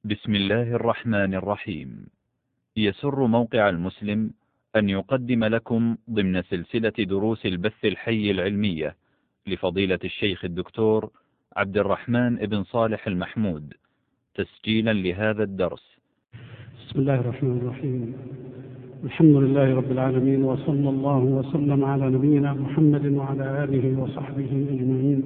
بسم الله الرحمن الرحيم. يسر موقع المسلم أن يقدم لكم ضمن سلسلة دروس البث الحي العلمية لفضيلة الشيخ الدكتور عبد الرحمن بن صالح المحمود تسجيلا لهذا الدرس. بسم الله الرحمن الرحيم. الحمد لله رب العالمين، وصلى الله وسلم على نبينا محمد وعلى آله وصحبه أجمعين.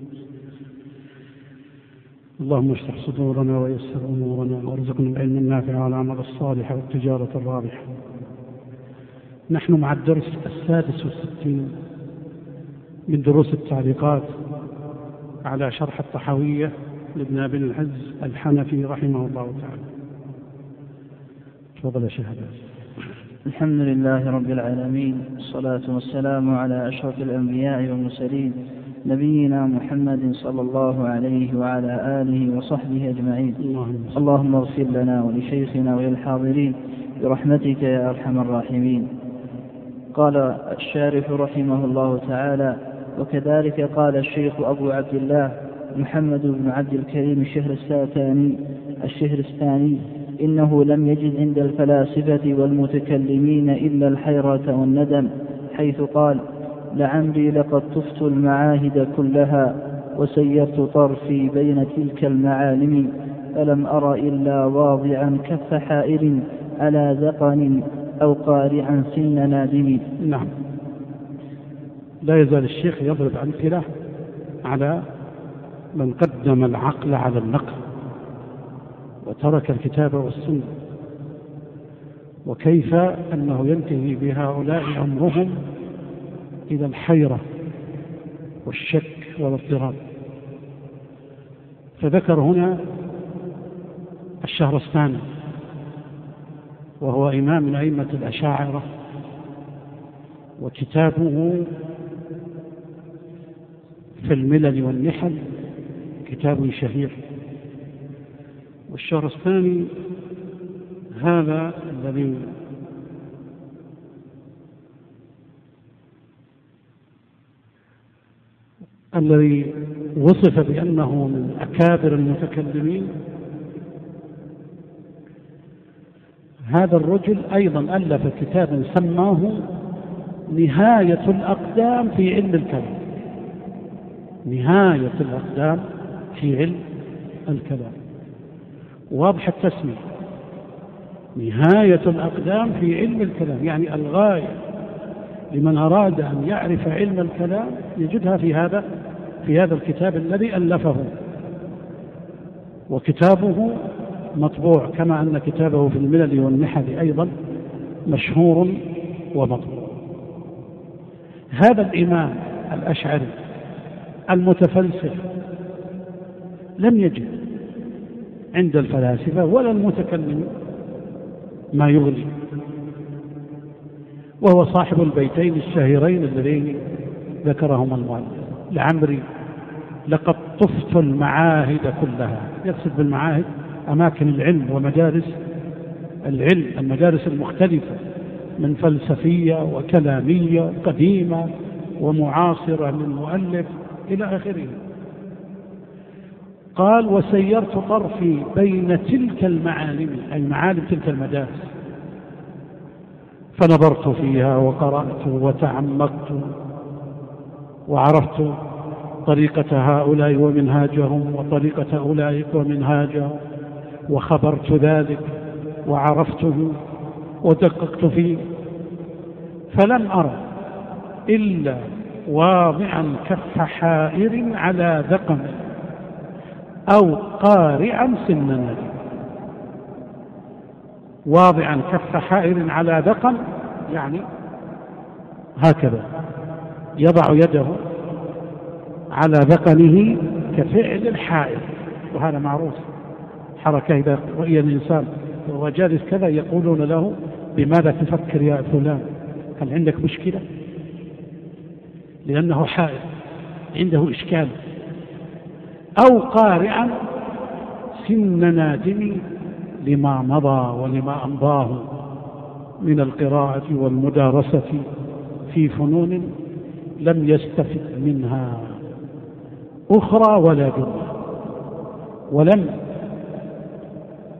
اللهم اشرح صدورنا ويسر أمورنا وارزقنا العلم النافع والعمل الصالح والتجارة الرابحة. نحن مع الدرس 66 من دروس التعليقات على شرح الطحاوية لابن أبي العز الحنفي رحمه الله تعالى. تفضل يا شيخ. الحمد لله رب العالمين، والصلاة والسلام على أشرف الأنبياء والمرسلين نبينا محمد صلى الله عليه وعلى آله وصحبه أجمعين. اللهم اغفر لنا ولشيخنا وللحاضرين برحمتك يا أرحم الراحمين. قال الشارح رحمه الله تعالى: وكذلك قال الشيخ أبو عبد الله محمد بن عبد الكريم الشهرستاني إنه لم يجد عند الفلاسفة والمتكلمين إلا الحيرة والندم، حيث قال: لعمري لقد طفت المعاهد كلها وسيرت طرفي بين تلك المعالم، فلم أر إلا واضعا كف حائر على ذقن أو قارعا سن نادم. نعم. لا يزال الشيخ يضرب أمثلة على من قدم العقل على النقل وترك الكتاب والسنة، وكيف أنه ينتهي بهؤلاء أمرهم إلى الحيرة والشك والاضطراب. فذكر هنا الشهرستاني، وهو إمام من أئمة الأشاعرة، وكتابه في الملل والنحل كتاب شهير. والشهرستاني هذا الذي وصف بأنه من أكابر المتكلمين، هذا الرجل أيضا ألف كتابا سماه نهاية الأقدام في علم الكلام. نهاية الأقدام في علم الكلام، واضح التسمية، نهاية الأقدام في علم الكلام، يعني الغاية لمن أراد أن يعرف علم الكلام يجدها في هذا الكتاب الذي ألفه. وكتابه مطبوع، كما أن كتابه في الملل والنحل أيضا مشهور ومطبوع. هذا الإمام الأشعري المتفلسف لم يجد عند الفلاسفة ولا المتكلمين ما يغني، وهو صاحب البيتين الشهيرين اللذين ذكرهما المؤلف: لعمري لقد طفت المعاهد كلها. يقصد بالمعاهد أماكن العلم ومدارس العلم، المدارس المختلفة من فلسفية وكلامية قديمة ومعاصرة للمؤلف إلى آخره. قال: وسيرت طرفي بين تلك المعالم، أي معالم تلك المدارس، فنظرت فيها وقرأت وتعمقت وعرفت طريقة هؤلاء ومنهاجهم وطريقة أولئك ومنهاجهم، وخبرت ذلك وعرفته ودققت فيه، فلم أرى إلا واضعا كف حائر على ذقن أو قارعا سن نادم. واضعا كف حائر على ذقن يعني هكذا يضع يده على ذقنه كفعل الحائر، وهذا معروف حركة. إذا رأي الإنسان وهو جالس كذا يقولون له: بماذا تفكر يا فلان؟ هل عندك مشكلة؟ لأنه حائر عنده إشكال. أو قارعا سن نادم لما مضى ولما أمضاه من القراءة والمدارسة في فنون لم يستفد منها أخرى ولا جملة، ولم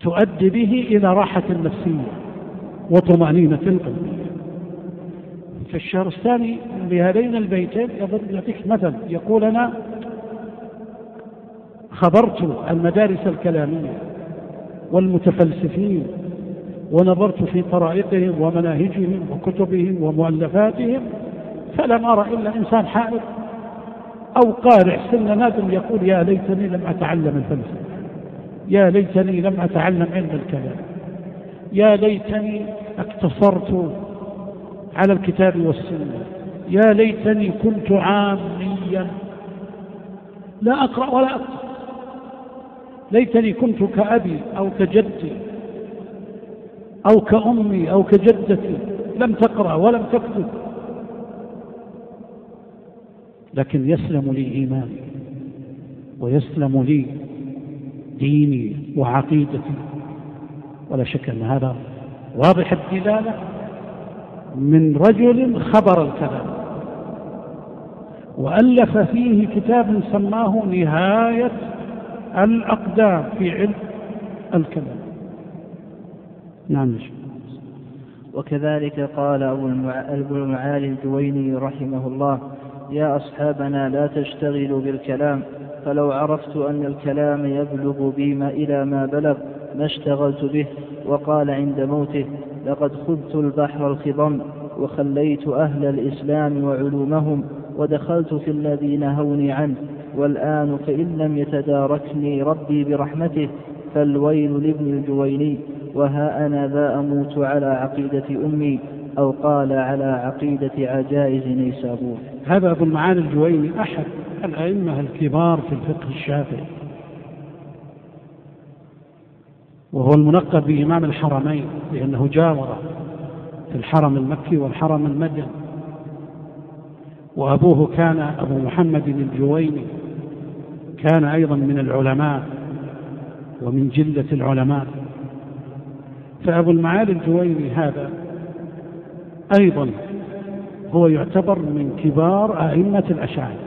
تؤدي به إلى راحة نفسية وطمأنينة قلبية. فالشهرستاني بهذين البيتين يعطيك مثل، يقول: أنا خبرت المدارس الكلامية والمتفلسفين ونظرت في طرائقهم ومناهجهم وكتبهم ومؤلفاتهم، فلم أرى إلا إنسان حائر أو قارئ سن نادم يقول: يا ليتني لم أتعلم الفلسفة، يا ليتني لم أتعلم علم الكلام، يا ليتني اقتصرت على الكتاب والسنة، يا ليتني كنت عاميا لا أقرأ ولا أكتب، ليتني كنت كأبي أو كجدي أو كأمي أو كجدتي لم تقرأ ولم تكتب، لكن يسلم لي إيماني ويسلم لي ديني وعقيدتي. ولا شك أن هذا واضح الدلالة من رجل خبر الكلام وألف فيه كتاب سماه نهاية الأقدام في علم الكلام. نعم. وكذلك قال أبو المعالي الجويني رحمه الله: يا أصحابنا لا تشتغلوا بالكلام، فلو عرفت أن الكلام يبلغ بي إلى ما بلغ ما اشتغلت به. وقال عند موته: لقد خذت البحر الخضم وخليت أهل الإسلام وعلومهم ودخلت في الذي نهوني عنه، والآن فإن لم يتداركني ربي برحمته فالويل لابن الجويني، وها أنا ذا أموت على عقيدة أمي، أو قال على عقيدة عجائز نيسابور. هذا أبو المعالي الجويني أحد الأئمة الكبار في الفقه الشافعي، وهو الملقب بإمام الحرمين لأنه جاور في الحرم المكي والحرم المدني. وأبوه كان أبو محمد الجويني، كان أيضا من العلماء ومن جلة العلماء. فأبو المعالي الجويني هذا أيضا هو يعتبر من كبار أئمة الأشاعرة،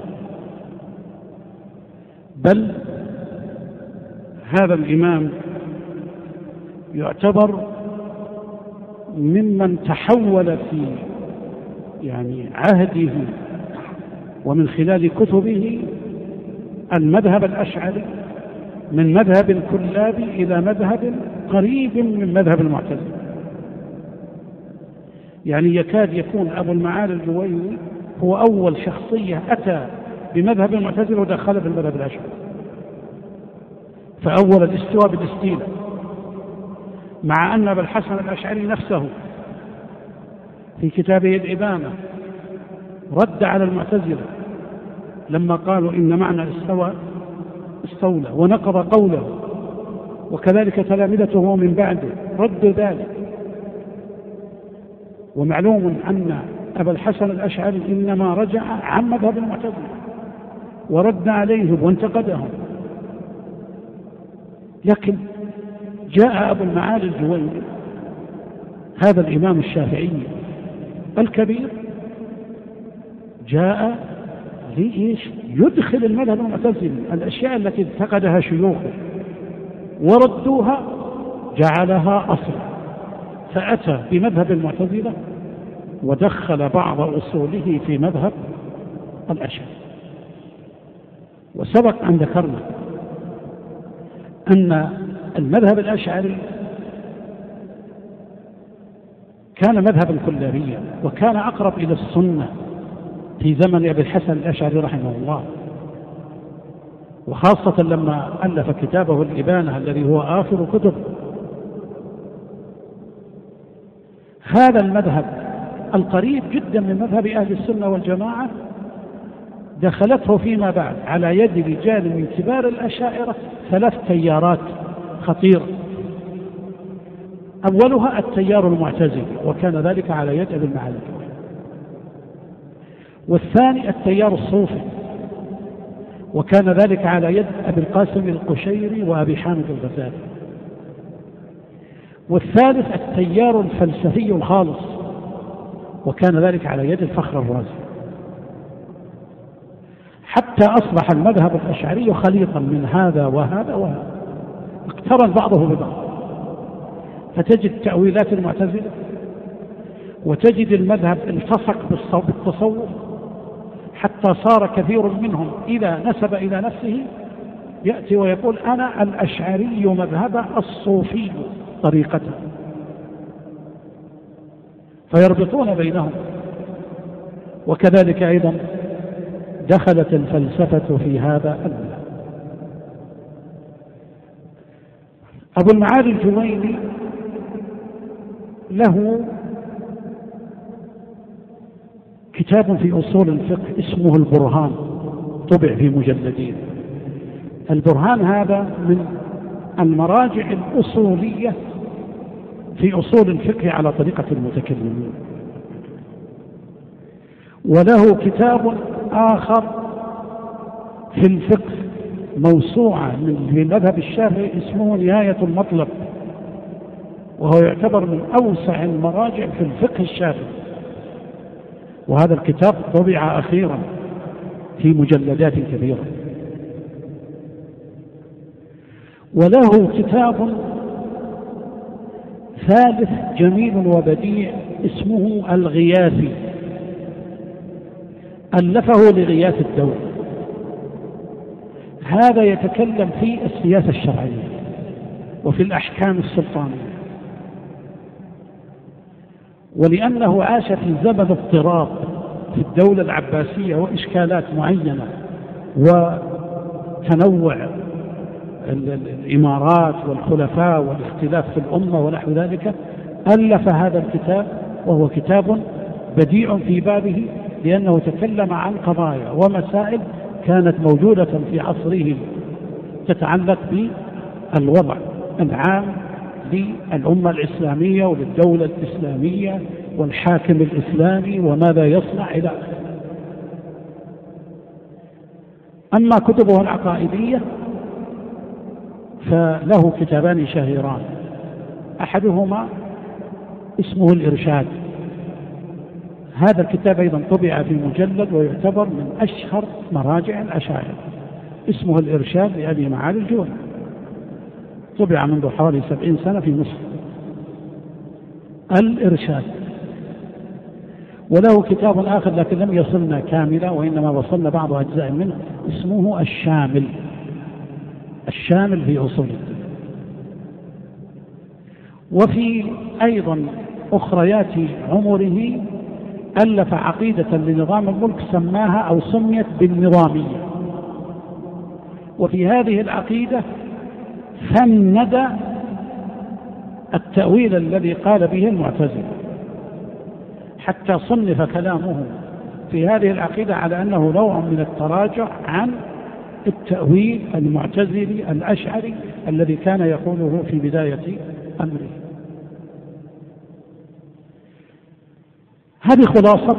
بل هذا الإمام يعتبر ممن تحول في عهده ومن خلال كتبه المذهب الأشعري من مذهب الكلاب إلى مذهب قريب من مذهب المعتزلة. يكاد يكون أبو المعالي الجويني هو أول شخصية أتى بمذهب المعتزلة ودخل في المذهب الأشعري، فأول الاستواء بالاستيلاء، مع أن أبا الحسن الأشعري نفسه في كتابه الإبانة رد على المعتزلة لما قالوا إن معنى استولى ونقض قوله، وكذلك تلامذته من بعده ردوا ذلك. ومعلوم أن أبا الحسن الأشعري إنما رجع عن مذهب المعتزلة ورد عليهم وانتقدهم، لكن جاء أبو المعالي الجويني هذا الإمام الشافعي الكبير، جاء يدخل المذهب المعتزلي الأشياء التي انتقدها شيوخه وردوها جعلها أصلا، فأتى بمذهب المعتزلة ودخل بعض أصوله في مذهب الأشاعرة. وسبق أن ذكرنا أن المذهب الأشعري كان مذهبا كلابيا وكان أقرب إلى السنة في زمن أبي الحسن الأشعري رحمه الله، وخاصة لما ألف كتابه الإبانة الذي هو آخر كتب. هذا المذهب القريب جدا من مذهب أهل السنة والجماعة دخلته فيما بعد على يد رجال من كبار الأشاعرة 3 تيارات خطيرة. أولها التيار المعتزلي، وكان ذلك على يد أبي المعالي، والثاني التيار الصوفي، وكان ذلك على يد أبي القاسم القشيري وأبي حامد الغزالي، والثالث التيار الفلسفي الخالص، وكان ذلك على يد الفخر الرازي، حتى أصبح المذهب الأشعري خليطا من هذا وهذا وهذا، اقترن بعضه ببعض. فتجد تأويلات المعتزلة، وتجد المذهب التصق بالتصوف، حتى صار كثير منهم إذا نسب إلى نفسه يأتي ويقول أنا الأشعري مذهب الصوفي طريقة، فيربطون بينهم. وكذلك أيضا دخلت الفلسفة في هذا المذهب. أبو المعالي الجويني له كتاب في أصول الفقه اسمه البرهان، طبع في مجلدين. البرهان هذا من المراجع الأصولية في أصول الفقه على طريقة المتكلمين. وله كتاب آخر في الفقه موسوعة من المذهب الشافعي اسمه نهاية المطلب، وهو يعتبر من أوسع المراجع في الفقه الشافعي، وهذا الكتاب طبع أخيرا في مجلدات كبيرة. وله كتاب ثالث جميل وبديع اسمه الغياثي، ألفه لغياث الدولة. هذا يتكلم في السياسة الشرعية وفي الأحكام السلطانية، ولأنه عاش في زمن اضطراب في الدولة العباسية وإشكالات معينة وتنوع الإمارات والخلفاء والاختلاف في الأمة ونحو ذلك، ألف هذا الكتاب، وهو كتاب بديع في بابه، لأنه تكلم عن قضايا ومسائل كانت موجودة في عصره تتعلق بالوضع العام للأمة الإسلامية وللدولة الإسلامية والحاكم الإسلامي وماذا يصنع إلى آخره. أما كتبه العقائدية فله كتابان شهيران، أحدهما اسمه الإرشاد. هذا الكتاب أيضا طبع في مجلد ويعتبر من أشهر مراجع الأشاعرة، اسمه الإرشاد لأبي معالي الجويني، طبع منذ حوالي 70 سنة في مصر، الإرشاد. وله كتاب آخر لكن لم يصلنا كاملا، وإنما وصلنا بعض أجزاء منه، اسمه الشامل، الشامل في أصول الدين. وفي أيضا أخريات عمره ألف عقيدة لنظام الملك سماها أو سميت بالنظامية، وفي هذه العقيدة فند التأويل الذي قال به المعتزلة، حتى صنف كلامه في هذه العقيدة على أنه نوع من التراجع عن التأويل المعتزلي الأشعري الذي كان يقوله في بداية أمره. هذه خلاصة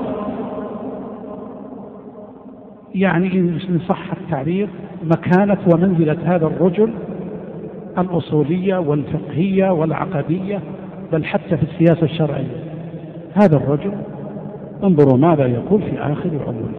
يعني إن صح التعبير مكانة ومنزلة هذا الرجل الأصولية والفقهية والعقدية، بل حتى في السياسة الشرعية. هذا الرجل انظروا ماذا يقول في آخر عمره: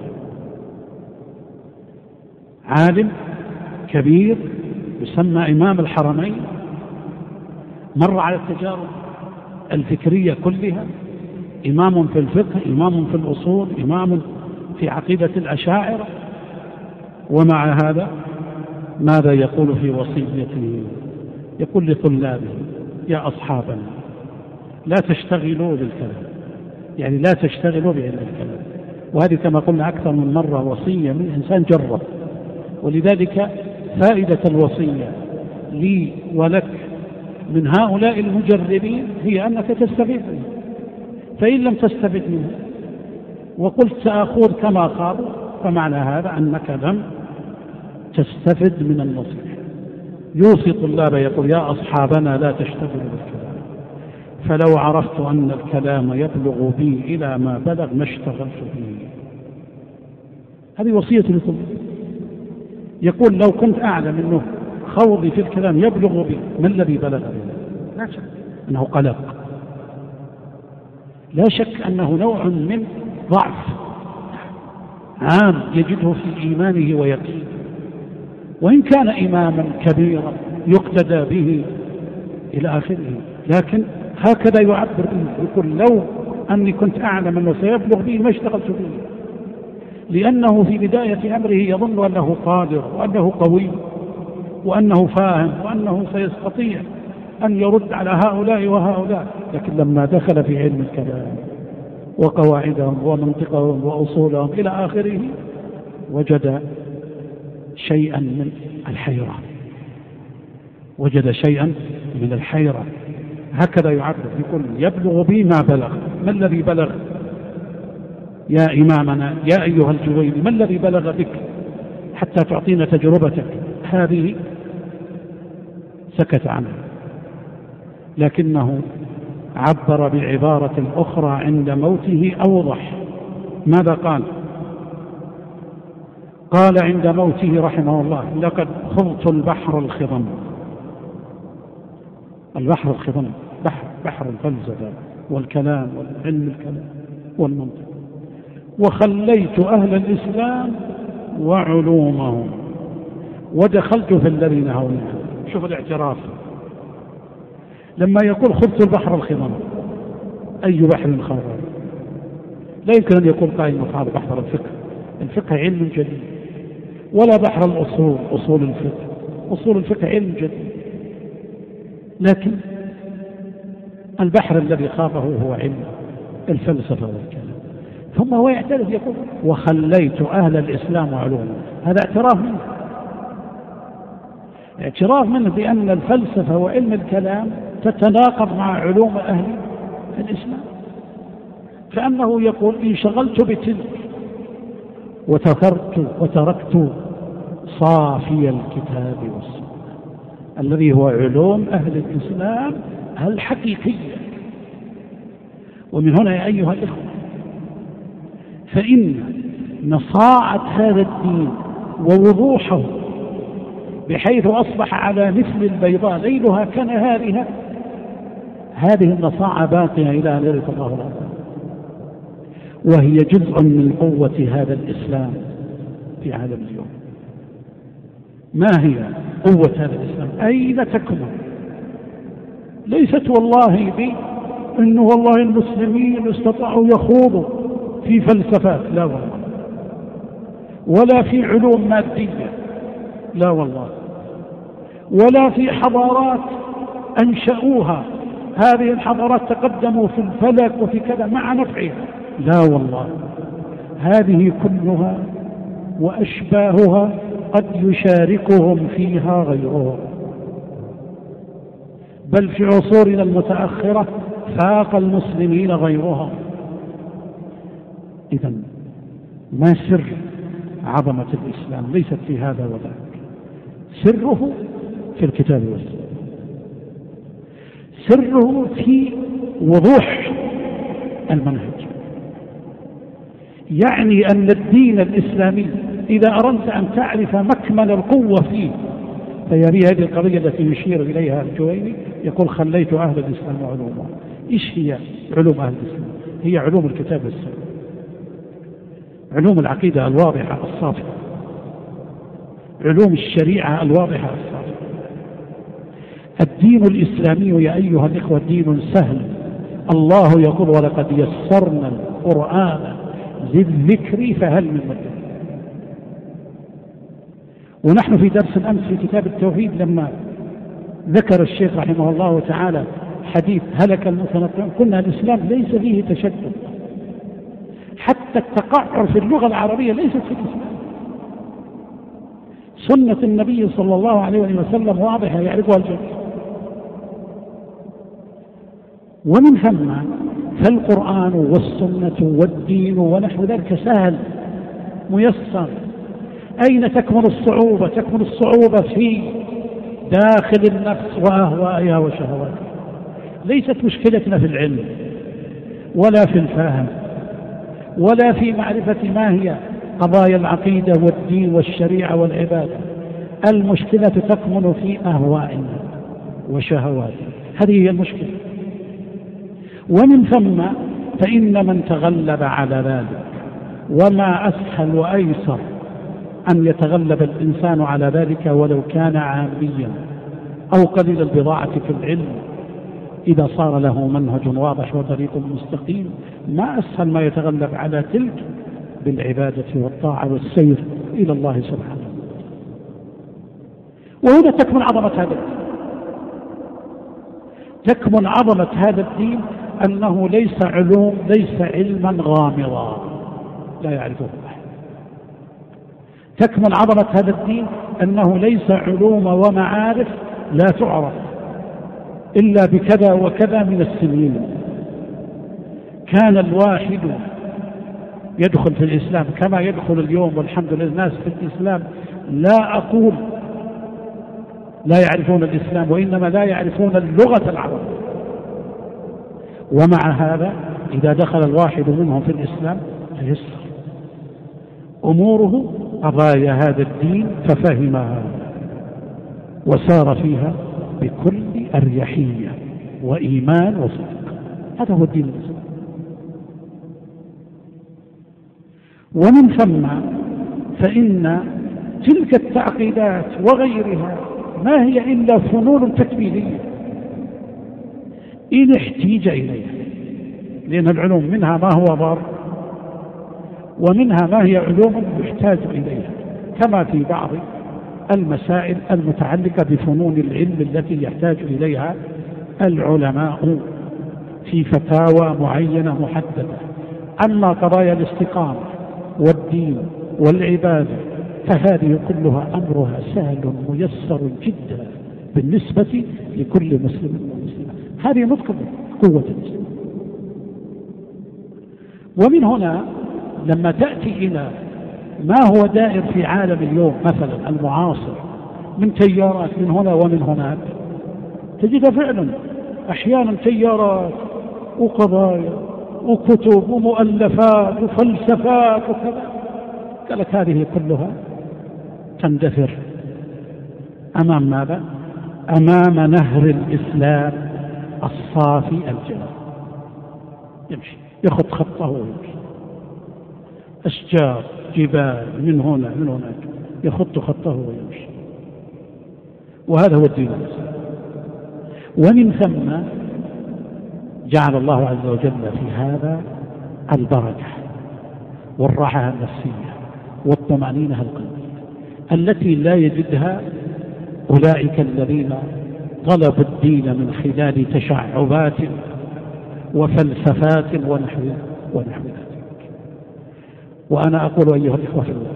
عالم كبير يسمى إمام الحرمين، مر على التجارب الفكرية كلها، إمام في الفقه، إمام في الأصول، إمام في عقيدة الأشاعرة. ومع هذا ماذا يقول في وصيته؟ يقول لطلابه: يا أصحابنا لا تشتغلوا بالكلام، يعني لا تشتغلوا بعلم الكلام. وهذه كما قلنا أكثر من مرة وصية من إنسان جرب، ولذلك فائدة الوصية لي ولك من هؤلاء المجربين هي أنك تستفيد منه، فإن لم تستفد منه وقلت سأخوض كما خاضوا فمعنى هذا أنك لم تستفد من النصيحة. يوصي طلابه يقول: يا أصحابنا لا تشتغلوا بالكلام، فلو عرفت أن الكلام يبلغ بي إلى ما بلغ ما اشتغلت به. هذه وصية لطلابه. يقول: لو كنت أعلم أنه خوضي في الكلام يبلغ بي، ما الذي بلغ بي؟ لا شك أنه قلق، لا شك أنه نوع من ضعف عام يجده في إيمانه ويقينه، وإن كان إماما كبيرا يقتدى به إلى آخره. لكن هكذا يعبر يقول لو أني كنت أعلم أنه سيبلغ به ما اشتغلت به، لأنه في بداية أمره يظن أنه قادر وأنه قوي وأنه فاهم وأنه سيستطيع أن يرد على هؤلاء وهؤلاء، لكن لما دخل في علم الكلام وقواعدهم ومنطقهم وأصولهم إلى آخره وجد شيئا من الحيرة، وجد شيئا من الحيرة. هكذا يعبر يقول يبلغ بي ما بلغ. ما الذي بلغ يا إمامنا يا أيها الجويني؟ ما الذي بلغ بك حتى تعطينا تجربتك هذه؟ سكت عنه، لكنه عبر بعبارة أخرى عند موته أوضح. ماذا قال؟ قال عند موته رحمه الله لقد خضت البحر الخضم. البحر الخضم بحر الفلسفة والكلام والعلم الكلام والمنطق، وخليت أهل الإسلام وعلومهم ودخلت في الذين هون. شوف الاعتراف، لما يقول خضت البحر الخضم أي بحر خاض؟ لا يمكن أن يقول قائل هذا بحر الفقه. الفقه علم جديد، ولا بحر الأصول أصول الفقه. أصول الفقه علم جديد، لكن البحر الذي خاضه هو علم الفلسفة والكلام. ثم هو يعترف يقول وخليت أهل الإسلام وعلومهم. هذا اعتراف منه، اعتراف منه بأن الفلسفة وعلم الكلام تتناقض مع علوم أهل الإسلام، كأنه يقول انشغلت بتلك وتركت صافي الكتاب والسنة الذي هو علوم أهل الإسلام الحقيقية. ومن هنا يا أيها الإخوة فإن نصاعة هذا الدين ووضوحه بحيث أصبح على مثل البيضاء ليلها كنهارها، هذه النصاعة باقية إلى أن يرث الله الأرض، وهي جزء من قوة هذا الإسلام في عالم اليوم. ما هي قوة هذا الإسلام؟ أين تكمن؟ ليست والله إنه والله المسلمين استطاعوا يخوضوا في فلسفات، لا والله، ولا في علوم مادية، لا والله، ولا في حضارات أنشأوها هذه الحضارات تقدموا في الفلك وفي كذا مع نفعها، لا والله. هذه كلها وأشباهها قد يشاركهم فيها غيرهم، بل في عصورنا المتأخرة فاق المسلمين غيرهم. إذن ما سر عظمة الإسلام؟ ليست في هذا وذاك، سره في الكتاب والسنة، سره في وضوح المنهج. يعني أن الدين الإسلامي إذا أردت أن تعرف مكمن القوة فيه فهي هذه القضية التي يشير إليها الجويني، يقول خليت أهل الإسلام وعلومهم. إيش هي علوم أهل الإسلام؟ هي علوم الكتاب والسنة، علوم العقيدة الواضحة الصافية، علوم الشريعة الواضحة الصافية. الدين الإسلامي يا أيها الإخوة دين سهل. الله يقول ولقد يسرنا القرآن للذكر فهل من مدكر. ونحن في درس الأمس في كتاب التوحيد لما ذكر الشيخ رحمه الله تعالى حديث هلك المتنطعون قلنا الإسلام ليس فيه تشدد، حتى التقعر في اللغة العربية ليست في الإسلام. سنة النبي صلى الله عليه وسلم واضحة يعرفها الجميع. ومن ثم فالقرآن والسنة والدين ونحو ذلك سهل ميسر. أين تكمن الصعوبة؟ تكمن الصعوبة في داخل النفس وأهوائها وشهواتها. ليست مشكلتنا في العلم ولا في الفهم ولا في معرفة ما هي قضايا العقيدة والدين والشريعة والعبادة. المشكلة تكمن في أهوائنا وشهواتنا، هذه هي المشكلة. ومن ثم فإن من تغلب على ذلك، وما أسهل وأيسر أن يتغلب الإنسان على ذلك ولو كان عاميا أو قليل البضاعة في العلم إذا صار له منهج واضح وطريق مستقيم ما أسهل ما يتغلب على تلك بالعبادة والطاعة والسير إلى الله سبحانه. وهنا تكمن عظمة هذا الدين. تكمن عظمة هذا الدين أنه ليس علما غامضا لا يعرفه أحد. تكمن عظمة هذا الدين أنه ليس علوم ومعارف لا تعرف إلا بكذا وكذا من السنين. كان الواحد يدخل في الإسلام كما يدخل اليوم والحمد لله الناس في الإسلام، لا أقول لا يعرفون الإسلام، وإنما لا يعرفون اللغة العربية. ومع هذا إذا دخل الواحد منهم في الإسلام تيسر أموره قضايا هذا الدين ففهمها وسار فيها بكل أريحية وإيمان وصدق. هذا هو الدين الإسلام. ومن ثم فإن تلك التعقيدات وغيرها ما هي إلا فنون تكميلية إن احتيج إليها، لأن العلوم منها ما هو ضار ومنها ما هي علوم يحتاج إليها، كما في بعض المسائل المتعلقة بفنون العلم التي يحتاج إليها العلماء في فتاوى معينة محددة. أما قضايا الاستقامة والدين والعبادة فهذه كلها أمرها سهل ميسر جدا بالنسبة لكل مسلم ومسلمة. هذه نقطة قوة الإسلام. ومن هنا لما تأتي إلى ما هو دائر في عالم اليوم مثلا المعاصر من تيارات من هنا ومن هناك، تجد فعلا أحيانا تيارات وقضايا وكتب ومؤلفات وفلسفات وكذا، قالت هذه كلها تندثر أمام ماذا؟ أمام نهر الإسلام الصافي الجلال. يمشي يخط خطه ويمشي، أشجار جبال من هنا من هناك يخط خطه ويمشي، وهذا هو الدين الإسلام. ومن ثم جعل الله عز وجل في هذا البركة والراحة النفسية والطمأنينة القلبية التي لا يجدها أولئك الذين طلبوا الدين من خلال تشعبات وفلسفات ونحو ذلك. وأنا أقول أيها الإخوة في الله،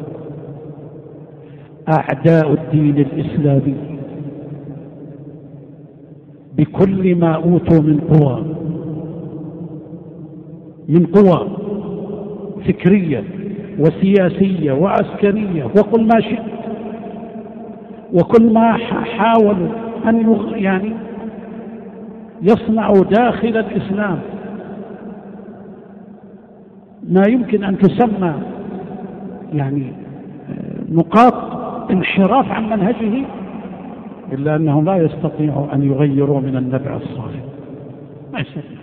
أعداء الدين الإسلامي بكل ما أوتوا من قوى فكرية وسياسية وعسكرية وكل ما شئت، وكل ما حاولوا أن يصنعوا داخل الإسلام ما يمكن أن تسمى نقاط انحراف عن منهجه، إلا أنهم لا يستطيعوا أن يغيروا من النبع الصافي. ما يستطيع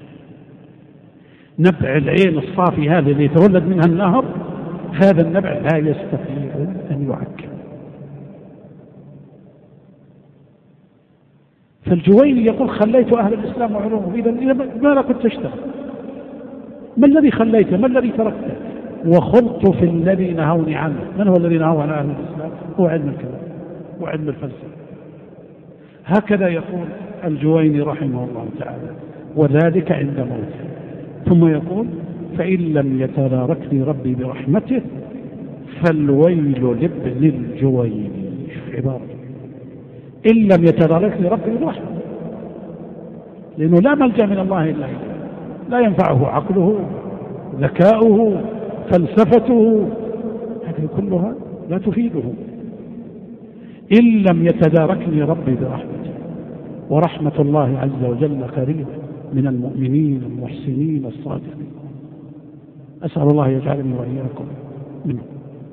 نبع العين الصافي هذا اللي يتولد منها النهر، هذا النبع لا يستطيع أن يعكر. فالجويني يقول خليت أهل الإسلام وعلومه. إذا ماذا كنت تشتغل؟ ما الذي خليته؟ ما الذي تركته؟ وخلط في الذي نهوني عنه. من هو الذي نهوا عن أهل الإسلام؟ هو علم الكلام وعلم الفلسفة. هكذا يقول الجويني رحمه الله تعالى، وذلك عند موته. ثم يقول فإن لم يتداركني ربي برحمته فالويل لابن الجويني. شوف عبارة، إن لم يتداركني ربي برحمته، لأنه لا ملجأ من الله إلا إليه، لا ينفعه عقله ذكاؤه فلسفته، هذه كلها لا تفيده. إن لم يتداركني ربي برحمته، ورحمة الله عز وجل قريبة من المؤمنين المحسنين الصادقين. أسأل الله يجعلني وإياكم منه.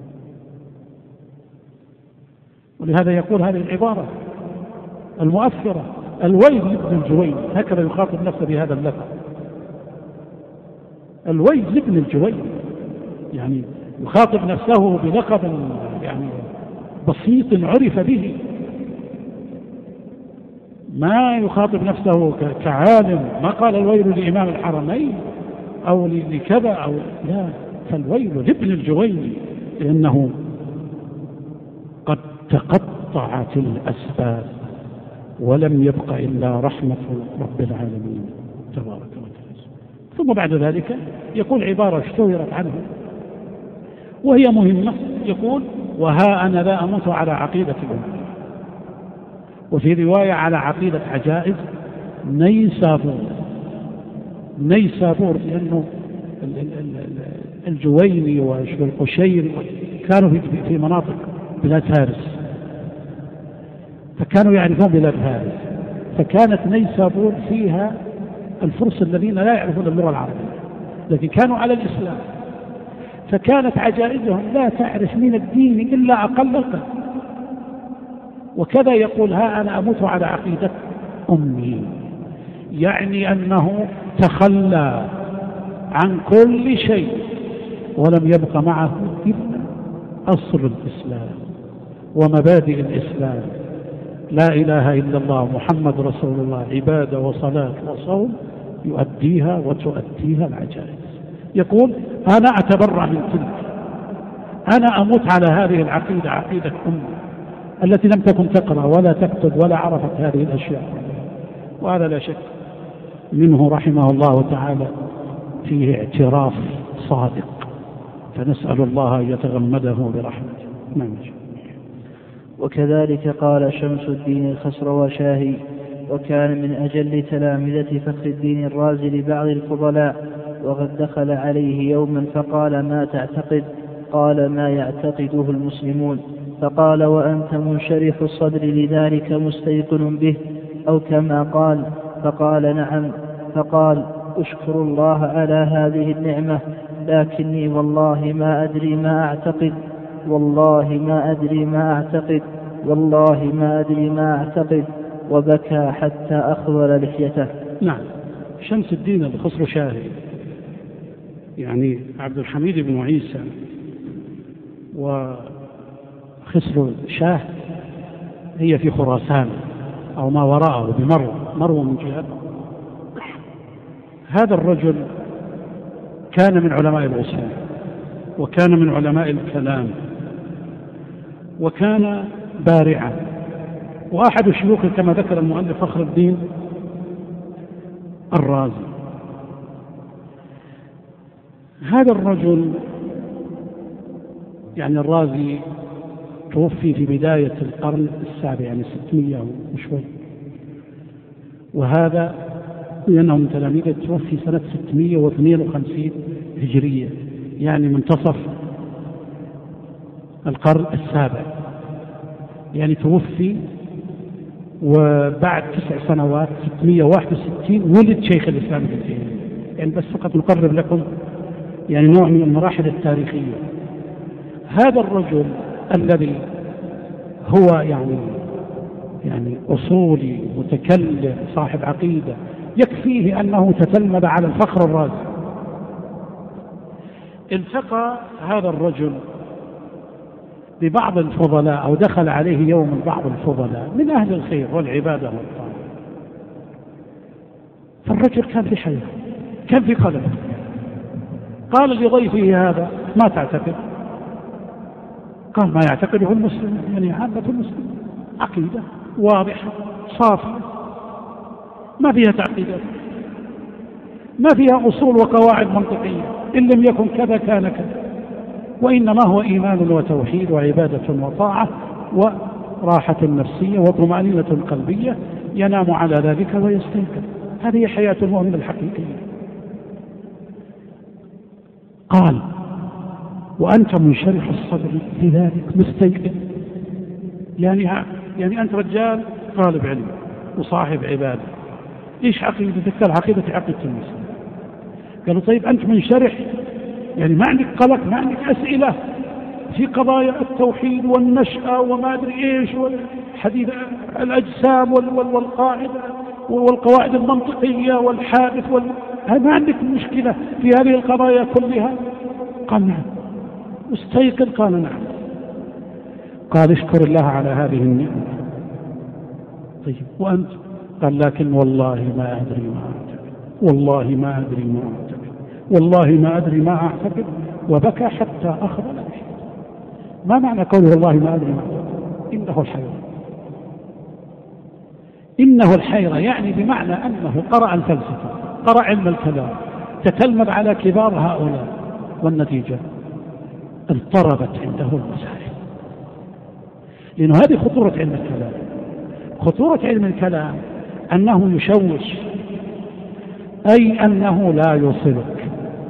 ولهذا يقول هذه العبارة المؤثرة: الويل لابن الجويني. هكذا يخاطب نفسه بهذا اللفظ، الويل لابن الجويني، يخاطب نفسه بلقب بسيط عرف به، ما يخاطب نفسه كعالم، ما قال الويل لإمام الحرمين أو لكذا أو لا، فالويل لابن الجويني، لأنه قد تقطعت الأسباب ولم يبق إلا رحمة رب العالمين تبارك وتعالى. ثم بعد ذلك يقول عبارة اشتهرت عنه وهي مهمة، يقول: وها أنا لا أموت على عقيدة الأمة. وفي رواية على عقيدة عجائز نيسابور. نيسابور لأنه الجويني والقشيري كانوا في مناطق بلاد فارس، فكانوا يعرفون بلاد فارس، فكانت نيسابور فيها الفرس الذين لا يعرفون اللغة العربية لكن كانوا على الإسلام، فكانت عجائزهم لا تعرف من الدين إلا أقل القدر. وكذا يقول: ها أنا أموت على عقيدة أمي، يعني أنه تخلى عن كل شيء ولم يبق معه إلا أصل الإسلام ومبادئ الإسلام، لا إله إلا الله محمد رسول الله، عبادة وصلاة وصوم يؤديها وتؤديها العجائز. يقول: أنا أتبرأ من تلك، أنا أموت على هذه العقيدة، عقيدة أمي التي لم تكن تقرأ ولا تكتب ولا عرفت هذه الأشياء. وهذا لا شك منه رحمه الله تعالى فيه اعتراف صادق، فنسأل الله أن يتغمده برحمته. نعم. وكذلك قال شمس الدين الخسروشاهي، وكان من أجل تلامذة فخر الدين الرازي لبعض الفضلاء، وقد دخل عليه يوما فقال: ما تعتقد؟ قال: ما يعتقده المسلمون. فقال: وأنت منشرح الصدر لذلك مستيقن به، أو كما قال؟ فقال: نعم. فقال: أشكر الله على هذه النعمة، لكني والله ما أدري ما أعتقد، والله ما أدري ما أعتقد، والله ما أدري ما أعتقد. وبكى حتى أخضر لحيته. نعم. شمس الدين الخسروشاهي يعني عبد الحميد بن عيسى وخسرو شاه هي في خراسان أو ما وراءه بمرو من جهة. هذا الرجل كان من علماء الأصول وكان من علماء الكلام وكان بارعا، وأحد شيوخه كما ذكر المؤلف فخر الدين الرازي. هذا الرجل يعني الرازي توفي في بداية القرن السابع، يعني 600 وشوي، وهذا لأنه من تلاميذه توفي سنة 652 هجرية، يعني منتصف القرن السابع، يعني توفي وبعد 9 سنوات 661 ولد شيخ الإسلام ابن تيمية. يعني بس فقط نقرب لكم يعني نوع من المراحل التاريخية. هذا الرجل الذي هو يعني أصولي متكلم صاحب عقيدة، يكفيه أنه تتلمذ على الفخر الرازي. التقى هذا الرجل ببعض الفضلاء، أو دخل عليه يوم بعض الفضلاء من أهل الخير والعبادة والطاعة، فالرجل كان في حياة، كان في قلب. قال لضيفه هذا: ما تعتقد؟ قال: ما يعتقده المسلم، يعني عامة المسلم، عقيدة واضحة صافية ما فيها تعقيدات، ما فيها أصول وقواعد منطقية، إن لم يكن كذا كان كذا، وإنما هو إيمان وتوحيد وعبادة وطاعة وراحة نفسية وطمأنينة قلبية، ينام على ذلك ويستيقظ. هذه حياة المؤمن الحقيقية. قال: وأنت منشرح الصدر لذلك مستيقظ، يعني أنت رجال طالب علم وصاحب عبادة، إيش عقيدتك؟ قال: عقيدتي عقيدة المسلم. قالوا: طيب أنت منشرح، يعني ما عندك قلق، ما عندك أسئلة في قضايا التوحيد والنشأة وما أدري إيش والحديث الأجسام والقاعدة والقواعد المنطقية والحادث ما عندك مشكلة في هذه القضايا كلها؟ قال: نعم. استيقظ؟ قال: نعم. قال: اشكر الله على هذه النعمة. طيب وأنت؟ قال لكن والله ما أدري ما أعتقد، والله ما أدري ما أعتقد، والله ما أدري ما أعتقد، وبكى حتى أخذ لحيته. ما معنى قوله والله ما أدري ما أعتقد؟ إنه الحيرة، إنه الحيرة يعني بمعنى أنه قرأ الفلسفة، قرأ علم الكلام، تتلمذ على كبار هؤلاء، والنتيجة اضطربت عنده المسائل. لأنه هذه خطورة علم الكلام. خطورة علم الكلام أنه يشوش، أي أنه لا يوصلك.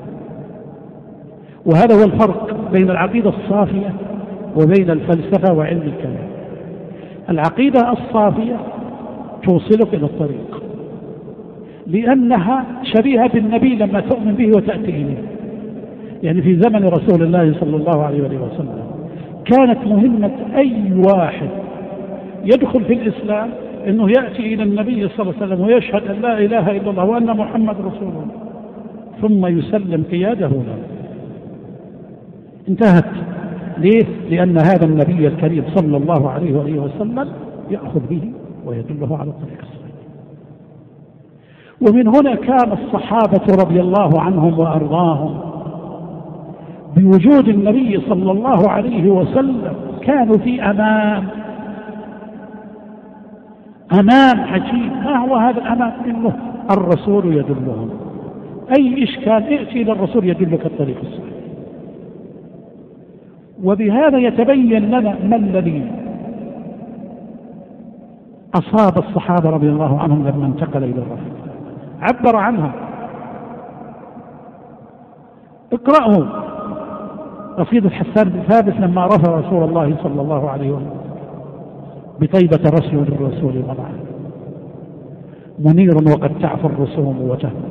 وهذا هو الفرق بين العقيدة الصافية وبين الفلسفة وعلم الكلام. العقيدة الصافية توصلك إلى الطريق، لأنها شبيهة بالنبي لما تؤمن به وتأتي إليه. يعني في زمن رسول الله صلى الله عليه وسلم كانت مهمة أي واحد يدخل في الإسلام أنه يأتي إلى النبي صلى الله عليه وسلم ويشهد أن لا إله إلا الله وأن محمد رسول الله، ثم يسلم قياده له. انتهت. ليه؟ لأن هذا النبي الكريم صلى الله عليه وسلم يأخذ به ويدله على الطريق الصحيح. ومن هنا كان الصحابة رضي الله عنهم وأرضاهم بوجود النبي صلى الله عليه وسلم كانوا في أمان عجيب. ما هو هذا الأمان؟ إنه الرسول يدلهم. أي إشكال ائتي إلى الرسول يدلك الطريق الصحيح. وبهذا يتبين لنا ما الذي أصاب الصحابة رضي الله عنهم لما انتقل إلى الرسول. عبر عنها. اقرأوا قصيدة حسان بن ثابت لما رفع رسول الله صلى الله عليه وسلم بطيبة رسل للرسول وضعه منير وقد تعفى الرسوم وتهمل.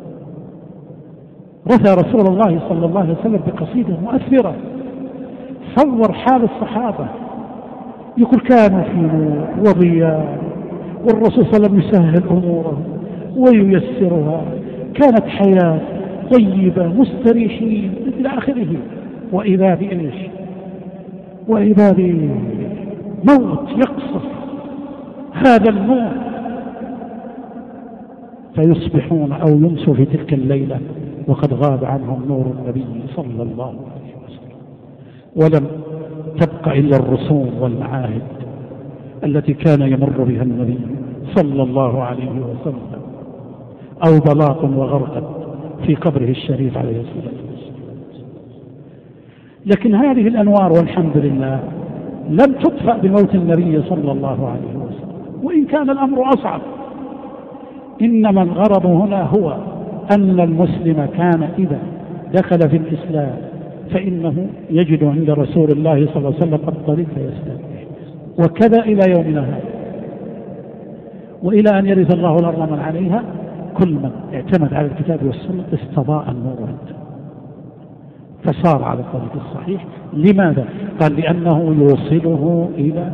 رثى رسول الله صلى الله عليه وسلم بقصيدة مؤثرة. صور حال الصحابة، يقول كانوا في نور وضياء، والرسول صلى الله عليه وسلم يسهل أمورهم وييسرها، كانت حياة طيبة مستريحين إلى آخره. وإذا بإيش؟ وإذا بموت يقصف هذا الموت، فيصبحون أو يمسوا في تلك الليلة وقد غاب عنهم نور النبي صلى الله عليه وسلم، ولم تبق إلا الرسوم والمعاهد التي كان يمر بها النبي صلى الله عليه وسلم، أو بلاط وغرقد في قبره الشريف عليه الصلاة والسلام. لكن هذه الأنوار والحمد لله لم تطفأ بموت النبي صلى الله عليه وسلم، وإن كان الأمر أصعب. إنما الغرض هنا هو أن المسلم كان إذا دخل في الإسلام فإنه يجد عند رسول الله صلى الله عليه وسلم الطريق فيسلم، وكذا إلى يومنا هذا، وإلى أن يرث الله الأرض من عليها. كل من اعتمد على الكتاب والسنة استضاء النور عنده فصار على الطريق الصحيح. لماذا؟ قال لأنه يوصله إلى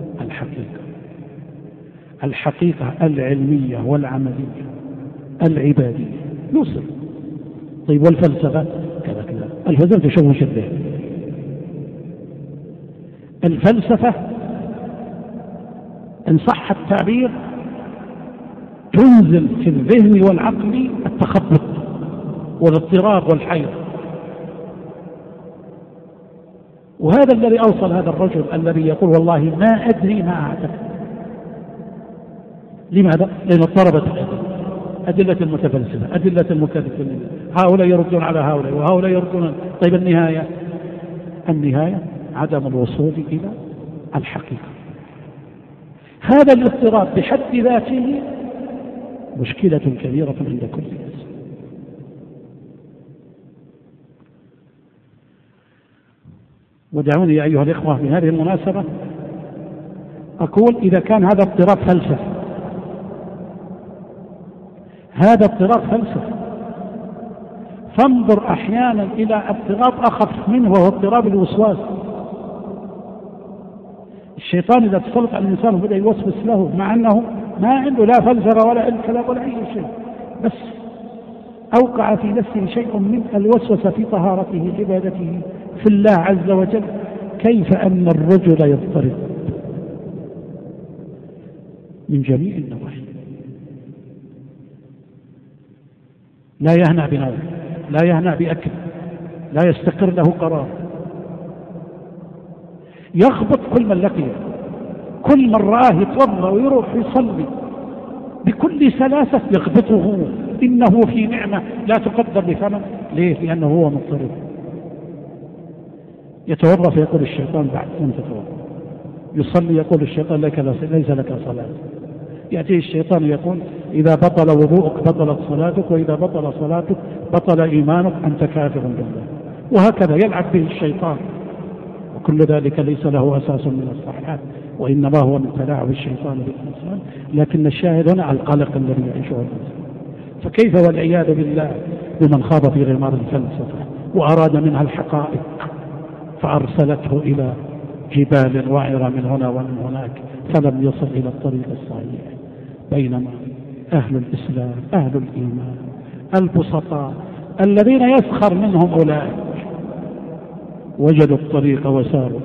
الحقيقة العلمية والعملية العبادية، يوصل. طيب والفلسفة كذا الفلسفة تشوش الذهن. الفلسفة إن صح التعبير تنزل في الذهن والعقل التخبط والاضطراب والحيرة. وهذا الذي أوصل هذا الرجل الذي يقول والله ما أدري ما أعتقد. لماذا؟ لأن اضطربت أدلة المتفلسفة، أدلة المكذبين، هؤلاء يردون على هؤلاء وهؤلاء يردون. طيب النهاية عدم الوصول إلى الحقيقة. هذا الاضطراب بحد ذاته مشكلة كبيرة عند كل إنسان. ودعوني يا أيها الإخوة في هذه المناسبة أقول إذا كان هذا اضطراب فلسفي، هذا اضطراب فلسفي، فانظر أحيانا إلى اضطراب أخف منه وهو اضطراب الوسواس. الشيطان إذا تسلط على الإنسان وبدأ يوسوس له مع أنه ما عنده لا فلسفة ولا علم كلام ولا أي شيء، بس أوقع في نفسه شيء من الوسوسة في طهارته عبادته في الله عز وجل. كيف أن الرجل يضطرب من جميع النواحي. لا يهنأ بنوم، لا يهنأ بأكل، لا يستقر له قرار، يخبط كل من لقيه، كل من رآه يتوضأ ويروح يصلي بكل سلاسة يخبطه، إنه في نعمة لا تقدر بثمن. ليه؟ لأنه هو مضطرب. يتوضأ فيقول الشيطان بعد أنت تتوضأ، يصلي يقول الشيطان ليس لك صلاة، يأتي الشيطان يقول إذا بطل وضوءك بطلت صلاتك، وإذا بطل صلاتك بطل إيمانك، أنت كافر بالله. وهكذا يلعب به الشيطان، وكل ذلك ليس له أساس من الصحة، وإنما هو من تلاعب الشيطان بالإنسان. لكن الشاهد هنا القلق الذي يعيشه الإنسان. فكيف والعياذ بالله بمن خاض في غمار الفلسفة وأراد منها الحقائق فأرسلته إلى جبال وعرة من هنا ومن هناك، فلم يصل إلى الطريق الصحيح. بينما أهل الإسلام أهل الإيمان البسطاء الذين يسخر منهم أولئك وجدوا الطريق وساروا،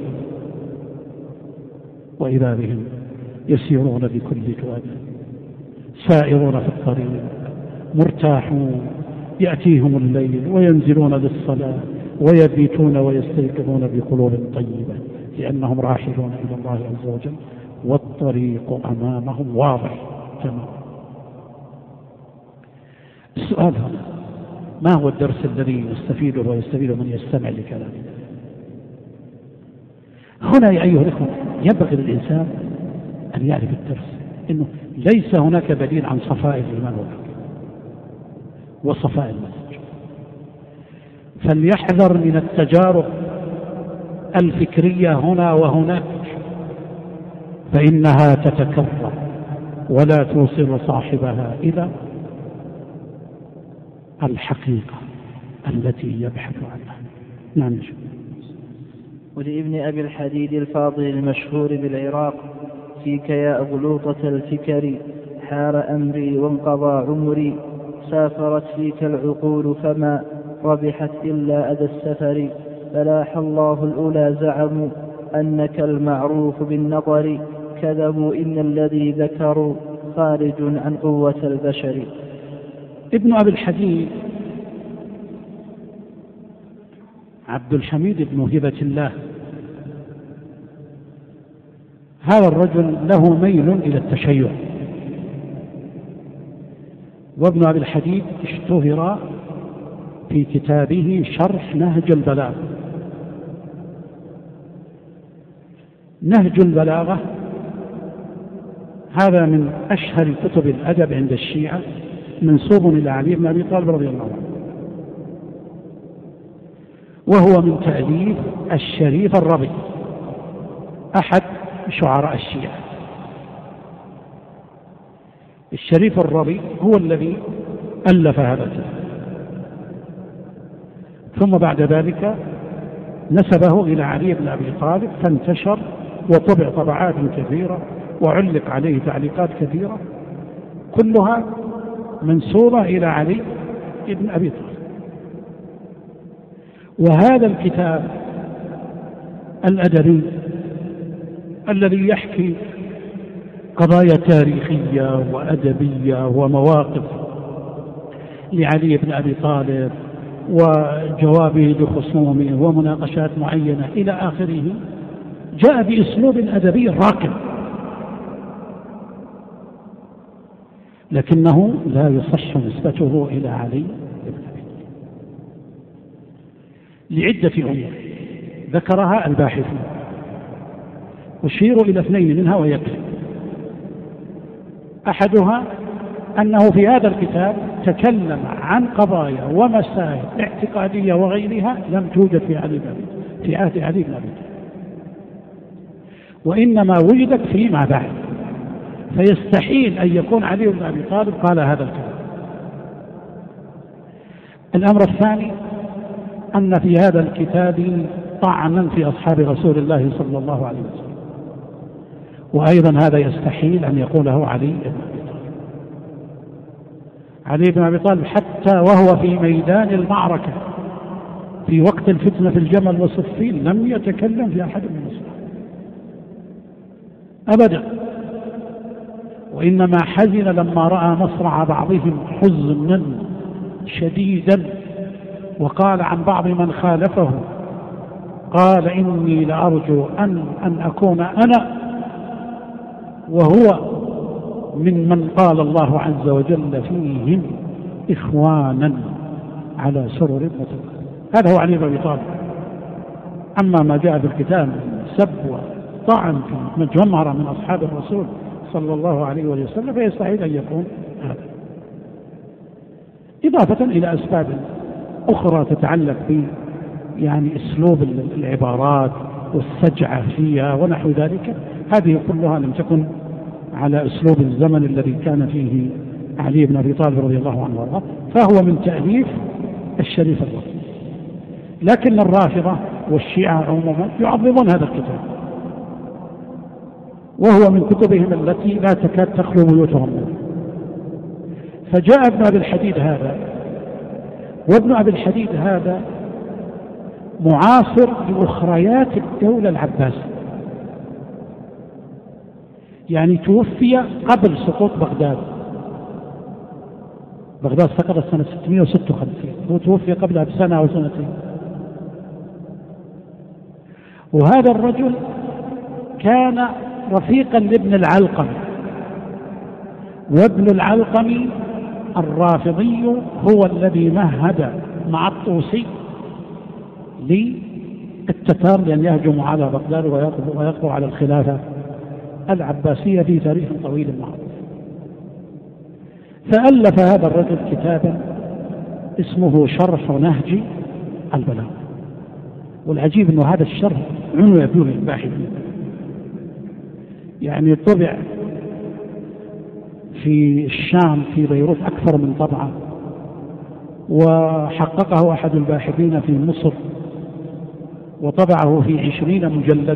وإذا بهم يسيرون بكل جواد، سائرون في الطريق مرتاحون، يأتيهم الليل وينزلون للصلاة ويبيتون ويستيقظون بقلوب طيبة، لأنهم راحلون إلى الله عز وجل والطريق أمامهم واضح تماما. السؤال هنا: ما هو الدرس الذي يستفيده ويستفيد من يستمع لكلام الله؟ هنا يا أيها الإخوة ينبغي للإنسان أن يعرف الدرس إنه ليس هناك بديل عن صفاء الإيمان وصفاء المنهج. فليحذر من التجارب الفكرية هنا وهناك، فإنها تتكرر ولا توصل صاحبها إلى الحقيقة التي يبحث عنها. نعم. ولابن أبي الحديد الفاضل المشهور بالعراق: فيك يا أغلوطة الفكر حار أمري وانقضى عمري، سافرت فيك العقول فما ربحت إلا أذى السفر، فلاح الله الأولى زعموا أنك المعروف بالنظر، كذبوا إن الذي ذكروا خارج عن قوة البشر. ابن أبي الحديد عبد الحميد بن هبة الله، هذا الرجل له ميل إلى التشيع، وابن أبي الحديد اشتهر في كتابه شرح نهج البلاغة. نهج البلاغة هذا من أشهر كتب الأدب عند الشيعة، منسوب إلى علي بن أبي طالب رضي الله عنه، وهو من تأليف الشريف الربيع أحد شعراء الشيعة. الشريف الربيع هو الذي ألف هذا الكتاب، ثم بعد ذلك نسبه إلى علي بن أبي طالب، فانتشر وطبع طبعات كثيرة وعلق عليه تعليقات كثيرة، كلها منسوبة إلى علي بن أبي طالب. وهذا الكتاب الأدبي الذي يحكي قضايا تاريخية وأدبية ومواقف لعلي بن أبي طالب وجوابه لخصومه ومناقشات معينة إلى آخره، جاء بأسلوب أدبي راقي، لكنه لا يصح نسبته إلى علي بن أبي طالب لعدة أمور ذكرها الباحثون، أشير إلى اثنين منها ويكفي. أحدها أنه في هذا الكتاب تكلم عن قضايا ومسائل اعتقادية وغيرها لم توجد في عهد علي بن أبي طالب، وإنما وجدت فيما بعد، فيستحيل أن يكون علي بن أبي طالب قال هذا الكلام. الأمر الثاني أن في هذا الكتاب طعنا في أصحاب رسول الله صلى الله عليه وسلم، وأيضا هذا يستحيل أن يقوله علي بن أبي طالب. علي بن أبي طالب حتى وهو في ميدان المعركة في وقت الفتنة في الجمل وصفين لم يتكلم في أحد من الصحابة أبدا، وإنما حزن لما رأى مصرع بعضهم حزنا شديدا، وقال عن بعض من خالفه، قال إني لأرجو أن أكون أنا وهو ممن قال الله عز وجل فيهم إخوانا على سرر متقابلين. هذا هو علي بن أبي طالب. أما ما جاء في الكتاب سب وطعن في جمهرة من أصحاب الرسول صلى الله عليه وسلم فيستحيل أن يكون هذا، إضافة إلى أسباب أخرى تتعلق ب يعني أسلوب العبارات والسجعة فيها ونحو ذلك. هذه كلها لم تكن على أسلوب الزمن الذي كان فيه علي بن أبي طالب رضي الله عنه وارضاه، فهو من تأليف الشريف الرافضي. لكن الرافضة والشيعة عموما يعظمون هذا الكتاب، وهو من كتبهم التي لا تكاد تخلو بيوتهم منه. فجاء ابن أبي الحديد هذا، وابن أبي الحديد هذا معاصر لأخريات الدولة العباسية، يعني توفي قبل سقوط بغداد. بغداد سقطت سنة 656، هو توفي قبلها بسنة أو سنتين. وهذا الرجل كان رفيقا لابن العلقمي، وابن العلقمي الرافضي هو الذي مهد مع الطوسي للتتار لأن يهجموا على بغداد ويقضوا على الخلافة العباسية في تاريخ طويل معروف. فألف هذا الرجل كتابا اسمه شرح نهج البلاغة، والعجيب أنه هذا الشرح عنوى به الباحثين، يعني طبع في الشام في بيروت أكثر من طبعة، وحققه أحد الباحثين في مصر وطبعه في 20 مجلدا.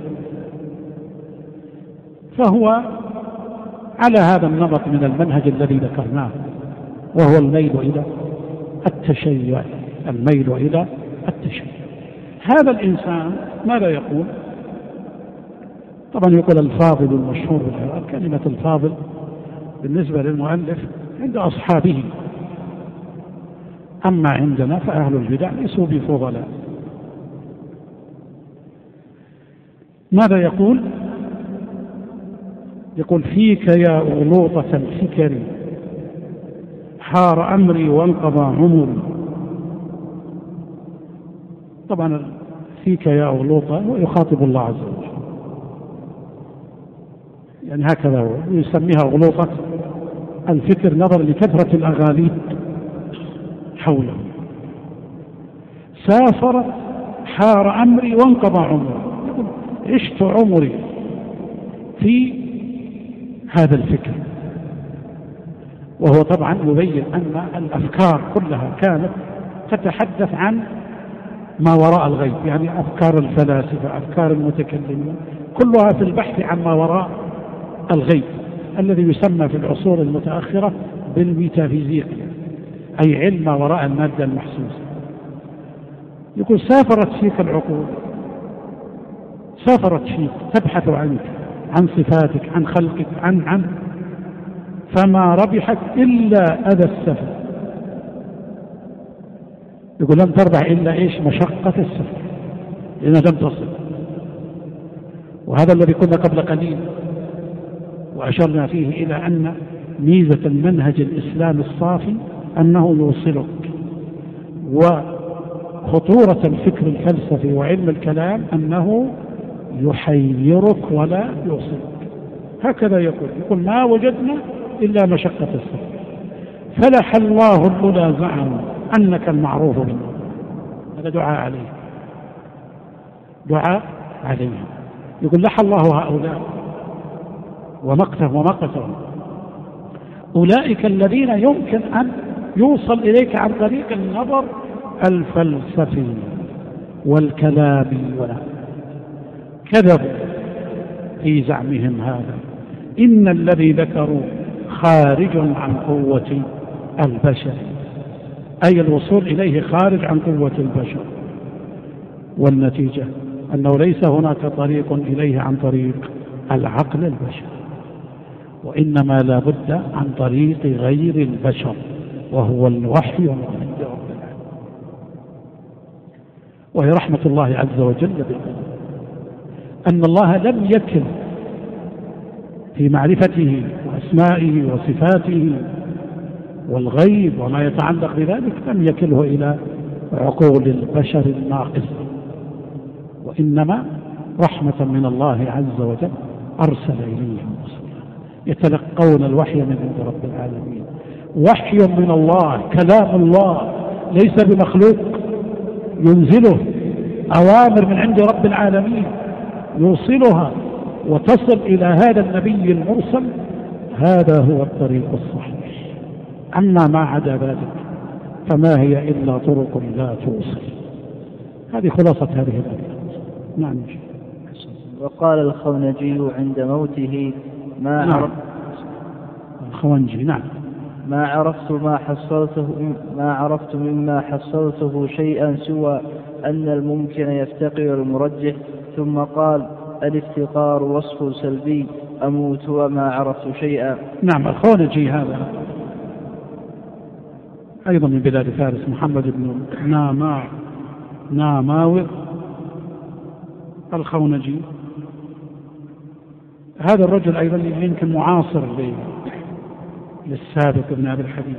فهو على هذا النمط من المنهج الذي ذكرناه، وهو الميل إلى التشيع، الميل إلى التشيع. هذا الإنسان ماذا يقول؟ طبعا يقول الفاضل المشهور بالعراق، كلمة الفاضل بالنسبة للمؤلف عند أصحابه، أما عندنا فأهل البدع ليسوا بفضلاء. ماذا يقول؟ يقول فيك يا أغلوطة الفكر حار أمري وانقضى عمري. طبعا فيك يا أغلوطة ويخاطب الله عز وجل، يعني هكذا هو يسميها أغلوطة الفكر نظرا لكثرة الأغاليط حوله. سافر حار أمري وانقضى عمري، يقول عشت عمري في هذا الفكر. وهو طبعا يبين أن الأفكار كلها كانت تتحدث عن ما وراء الغيب، يعني أفكار الفلاسفة، أفكار المتكلمين، كلها في البحث عن ما وراء الغيب الذي يسمى في العصور المتأخرة بالميتافيزيقيا، أي علم ما وراء المادة المحسوسة. يقول سافرت فيك العقول، سافرت فيك تبحث عنك، عن صفاتك، عن خلقك، عن فما ربحت إلا أذى السفر. يقول لم تربح إلا إيش؟ مشقة السفر، لأنها لم تصل. وهذا الذي قلنا قبل قليل وأشرنا فيه إلى أن ميزة المنهج الإسلامي الصافي أنه يوصلك، وخطورة الفكر الفلسفي وعلم الكلام أنه يحيرك ولا يوصلك. هكذا يقول ما وجدنا إلا مشقة السفر. فلح الله الأولى زعموا أنك المعروف منه. هذا دعاء عليه، دعاء عليهم. يقول لح الله هؤلاء ومقتهم أولئك الذين يمكن أن يوصل إليك عن طريق النظر الفلسفي والكلامي، كذبوا في زعمهم هذا. إن الذي ذكروا خارج عن قوة البشر، أي الوصول إليه خارج عن قوة البشر، والنتيجة أنه ليس هناك طريق إليه عن طريق العقل البشري، وإنما لا بد عن طريق غير البشر وهو الوحي من عند رب العالمين. وهي رحمة الله عز وجل بالأمة أن الله لم يكل في معرفته وأسمائه وصفاته والغيب وما يتعلق بذلك، لم يكله إلى عقول البشر الناقصة، وإنما رحمة من الله عز وجل أرسل إليهم رسلا يتلقون الوحي من عند رب العالمين. وحي من الله، كلام الله ليس بمخلوق ينزله، أوامر من عند رب العالمين يوصلها وتصل إلى هذا النبي المرسل. هذا هو الطريق الصحيح. أما ما عدا ذلك فما هي إلا طرق لا توصل. هذه خلاصة هذه الآية. نعم. وقال الخونجي عند موته نعم. الخونجي نعم. ما عرفت مما حصلته شيئا سوى أن الممكن يفتقر المرجح. ثم قال الافتقار وصف سلبي أموت وما عرفت شيئا. نعم. الخونجي هذا أيضا من بلاد فارس، محمد بن ناماور الخونجي. هذا الرجل أيضا يمكن معاصر للسابق ابن أبي الحديد،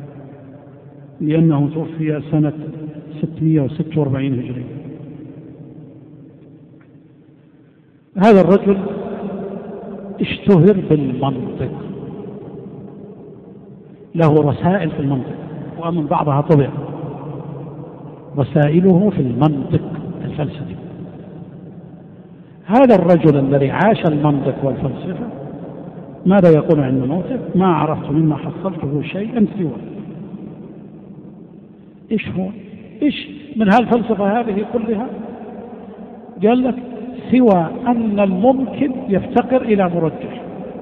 لأنه توفي سنة 646 هجرية. هذا الرجل اشتهر بالمنطق، له رسائل في المنطق، ومن بعضها طبع رسائله في المنطق الفلسفي. هذا الرجل الذي عاش المنطق والفلسفة ماذا يقول عند موته؟ ما عرفت مما حصلته شيئا سوى. إيش هو؟ إيش من هالفلسفة هذه كلها؟ قال لك سوى أن الممكن يفتقر إلى مرجح.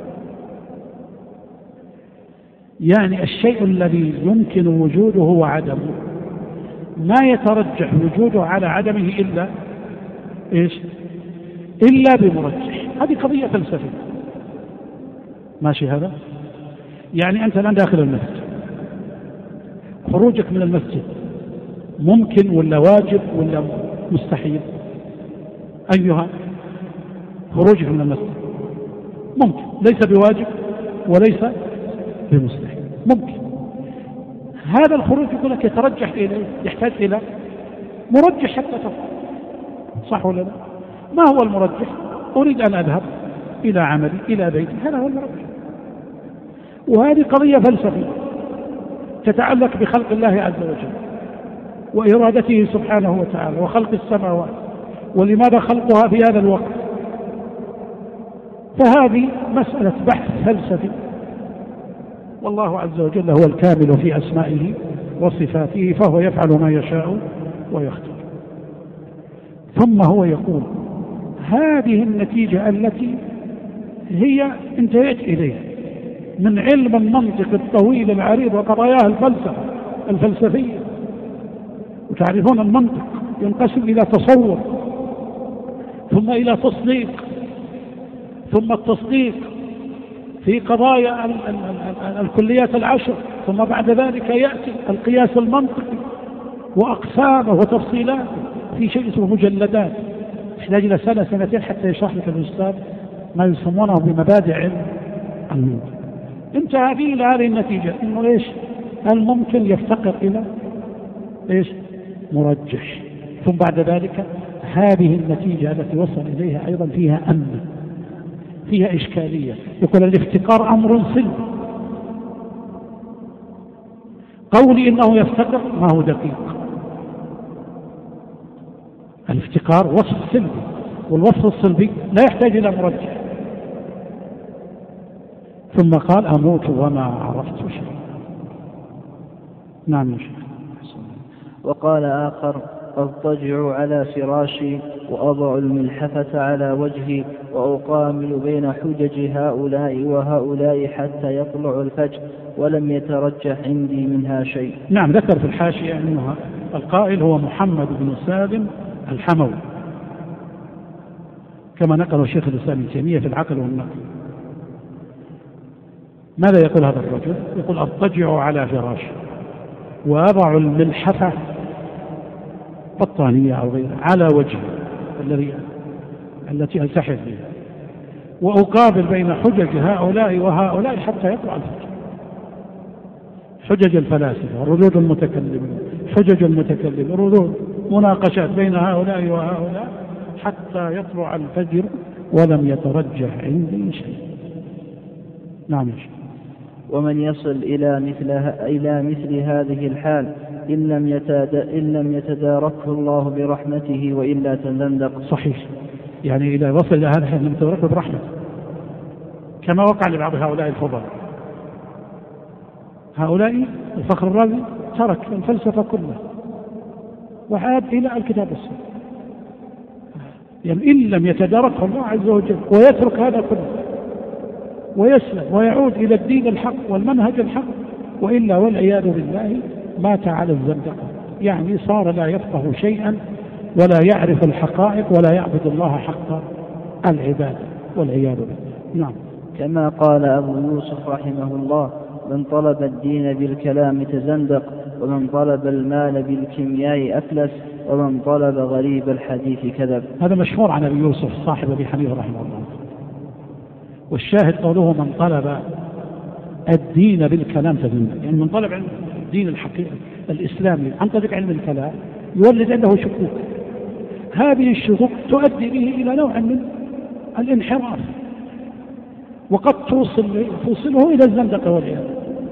يعني الشيء الذي يمكن وجوده وعدمه ما يترجح وجوده على عدمه إلا إيش؟ إلا بمرجح. هذه قضية فلسفية. ماشي هذا؟ يعني أنت الآن داخل المسجد، خروجك من المسجد ممكن ولا واجب ولا مستحيل؟ أيها؟ خروجك من المسجد ممكن، ليس بواجب وليس بمستحيل، ممكن. هذا الخروج يقول لك يترجح إليه، يحتاج إلى مرجح حتى تفعل، صح ولا لا؟ ما هو المرجح؟ أريد أن أذهب إلى عملي إلى بيتي، هذا هو المرجح. وهذه قضية فلسفية تتعلق بخلق الله عز وجل وإرادته سبحانه وتعالى وخلق السماوات، ولماذا خلقها في هذا الوقت. فهذه مسألة بحث فلسفي، والله عز وجل هو الكامل في أسمائه وصفاته، فهو يفعل ما يشاء ويختار. ثم هو يقول هذه النتيجة التي هي انتهيت إليها من علم المنطق الطويل العريض وقضاياه الفلسفية. وتعرفون المنطق ينقسم إلى تصور، ثم إلى تصديق، ثم التصديق في قضايا الكليات العشر، ثم بعد ذلك يأتي القياس المنطقي وأقسامه وتفصيلاته في شيء اسمه مجلدات، يحتاج إلى سنتين حتى يشرح لك الأستاذ ما يسمونه بمبادئ علم المنطق. انتهى فيه إلى هذه النتيجة إنه إيش؟ الممكن يفتقر إلى إيش؟ مرجح. ثم بعد ذلك هذه النتيجة التي وصل إليها أيضا فيها أمن، فيها إشكالية. يقول الافتقار أمر سلبي. قولي إنه يفتقر ما هو دقيق. الافتقار وصف سلبي، والوصف السلبي لا يحتاج إلى مرجح. ثم قال أموت وما عرفت شيئا. نعم يا شيخ. وقال آخر أضطجع على فراشي وأضع الملحفة على وجهي وأقامل بين حجج هؤلاء وهؤلاء حتى يطلع الفجر ولم يترجح عندي منها شيء. نعم. ذكر في الحاشية أنه القائل هو محمد بن سالم الحموي، كما نقله شيخ الإسلام ابن تيمية في العقل والنقل. ماذا يقول هذا الرجل؟ يقول أضطجع على فراشي. وأضع الملحفة بطانية أو غيرها على وجهي التي ألتحف بها، وأقابل بين حجج هؤلاء وهؤلاء حتى يطلع الفجر. حجج الفلاسفة، ردود المتكلمين، حجج المتكلم، ردود مناقشات بين هؤلاء وهؤلاء حتى يطلع الفجر ولم يترجح عندي شيء. نعم يا شيخ. ومن يصل إلى مثل هذه الحال إن لم يتداركه الله برحمته وإلا تزندق. صحيح، يعني إذا وصل إلى هذا الحال لم يتداركه برحمته، كما وقع لبعض هؤلاء الفضلاء. هؤلاء الفخر الرازي ترك الفلسفة كلها وعاد إلى الكتاب والسنة، يعني إن لم يتداركه الله عز وجل ويترك هذا كله ويسلم ويعود إلى الدين الحق والمنهج الحق، وإلا والعياذ بالله مات على الزندقة، يعني صار لا يفقه شيئا ولا يعرف الحقائق ولا يعبد الله حق العبادة والعياذ بالله. نعم. كما قال أبو يوسف رحمه الله: من طلب الدين بالكلام تزندق، ومن طلب المال بالكيمياء أفلس، ومن طلب غريب الحديث كذب. هذا مشهور عن أبي يوسف صاحب أبي حنيفة رحمه الله. والشاهد قوله من طلب الدين بالكلام تزندق، يعني من طلب علم الدين الحقيقي الإسلامي عن طريق علم الكلام يولد عنده شكوك، هذه الشكوك تؤدي به إلى نوع من الانحراف، وقد توصله إلى الزندقة والعياذ.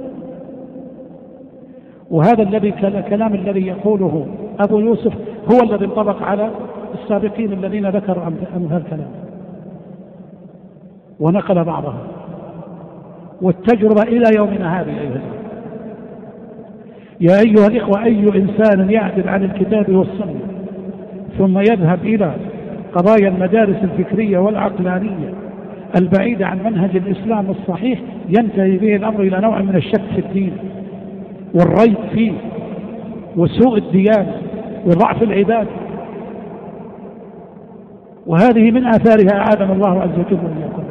وهذا الكلام الذي يقوله أبو يوسف هو الذي انطبق على السابقين الذين ذكروا أمثال الكلام ونقل بعضها، والتجربة إلى يومنا هذه. يا أيها الإخوة، أي إنسان يعدل عن الكتاب والسنة ثم يذهب إلى قضايا المدارس الفكرية والعقلانية البعيدة عن منهج الإسلام الصحيح ينتهي به الأمر إلى نوع من الشك في الدين والريب فيه وسوء الديانة وضعف العباد، وهذه من آثارها أعاذنا الله عز وجل وإياكم.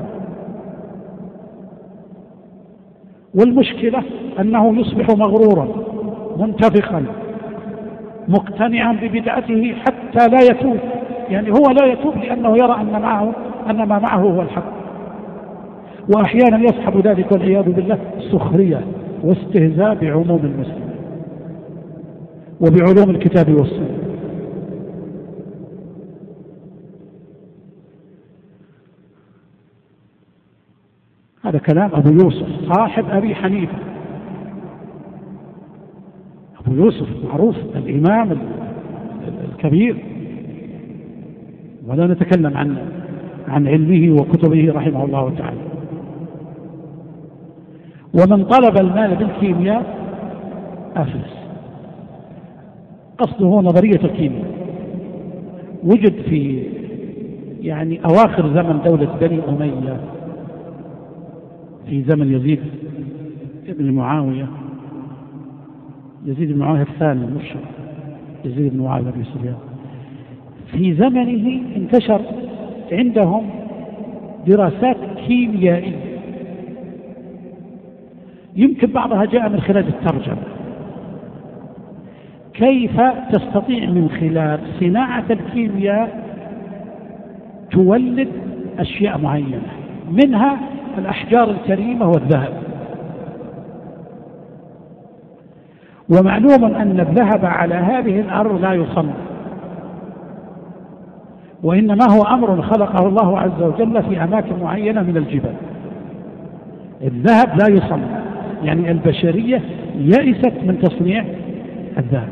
والمشكلة أنه يصبح مغرورا منتفخا مقتنعا ببدعته حتى لا يتوب، يعني هو لا يتوب لأنه يرى أن ما معه هو الحق، وأحيانا يصحب ذلك والعياذ بالله سخرية واستهزاء بعموم المسلمين وبعلوم الكتاب والسنة. هذا كلام أبو يوسف صاحب أبي حنيفة. أبو يوسف معروف الإمام الكبير، ولا نتكلم عن علمه وكتبه رحمه الله تعالى. ومن طلب المال بالكيمياء أفلس. قصده نظرية الكيمياء وجد في يعني أواخر زمن دولة بني أمية، في زمن يزيد بن معاوية، يزيد بن معاوية الثاني مش يزيد بن معاوية بن سفيان. في زمنه انتشر عندهم دراسات كيميائية، يمكن بعضها جاء من خلال الترجمة، كيف تستطيع من خلال صناعة الكيمياء تولد أشياء معينة، منها الأحجار الكريمة والذهب. ومعلوم أن الذهب على هذه الأرض لا يصنع، وإنما هو أمر خلقه الله عز وجل في أماكن معينة من الجبال. الذهب لا يصنع، يعني البشرية يئست من تصنيع الذهب،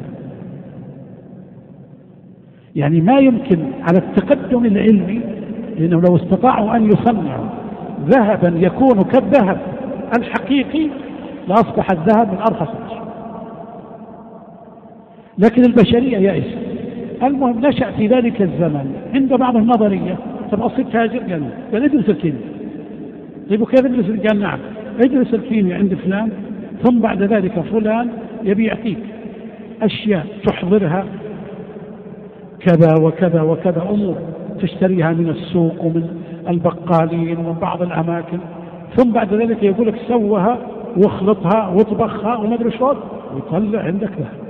يعني ما يمكن على التقدم العلمي، لأنه لو استطاعوا أن يصنعوا ذهبا يكون كالذهب الحقيقي لأصبح الذهب من أرخص الأشياء، لكن البشرية يئست. المهم نشأ في ذلك الزمن عند بعض النظرية، تبغى تاجر قال ادرس الكيمياء. طيب وكيف ادرس؟ قال نعم ادرس الكيمياء عند فلان، ثم بعد ذلك فلان يبي يعطيك أشياء تحضرها كذا وكذا وكذا، أمور تشتريها من السوق ومن البقالين ومن بعض الأماكن، ثم بعد ذلك يقول لك سوها واخلطها واطبخها وما ادري شلون ويطلع عندك ذهب.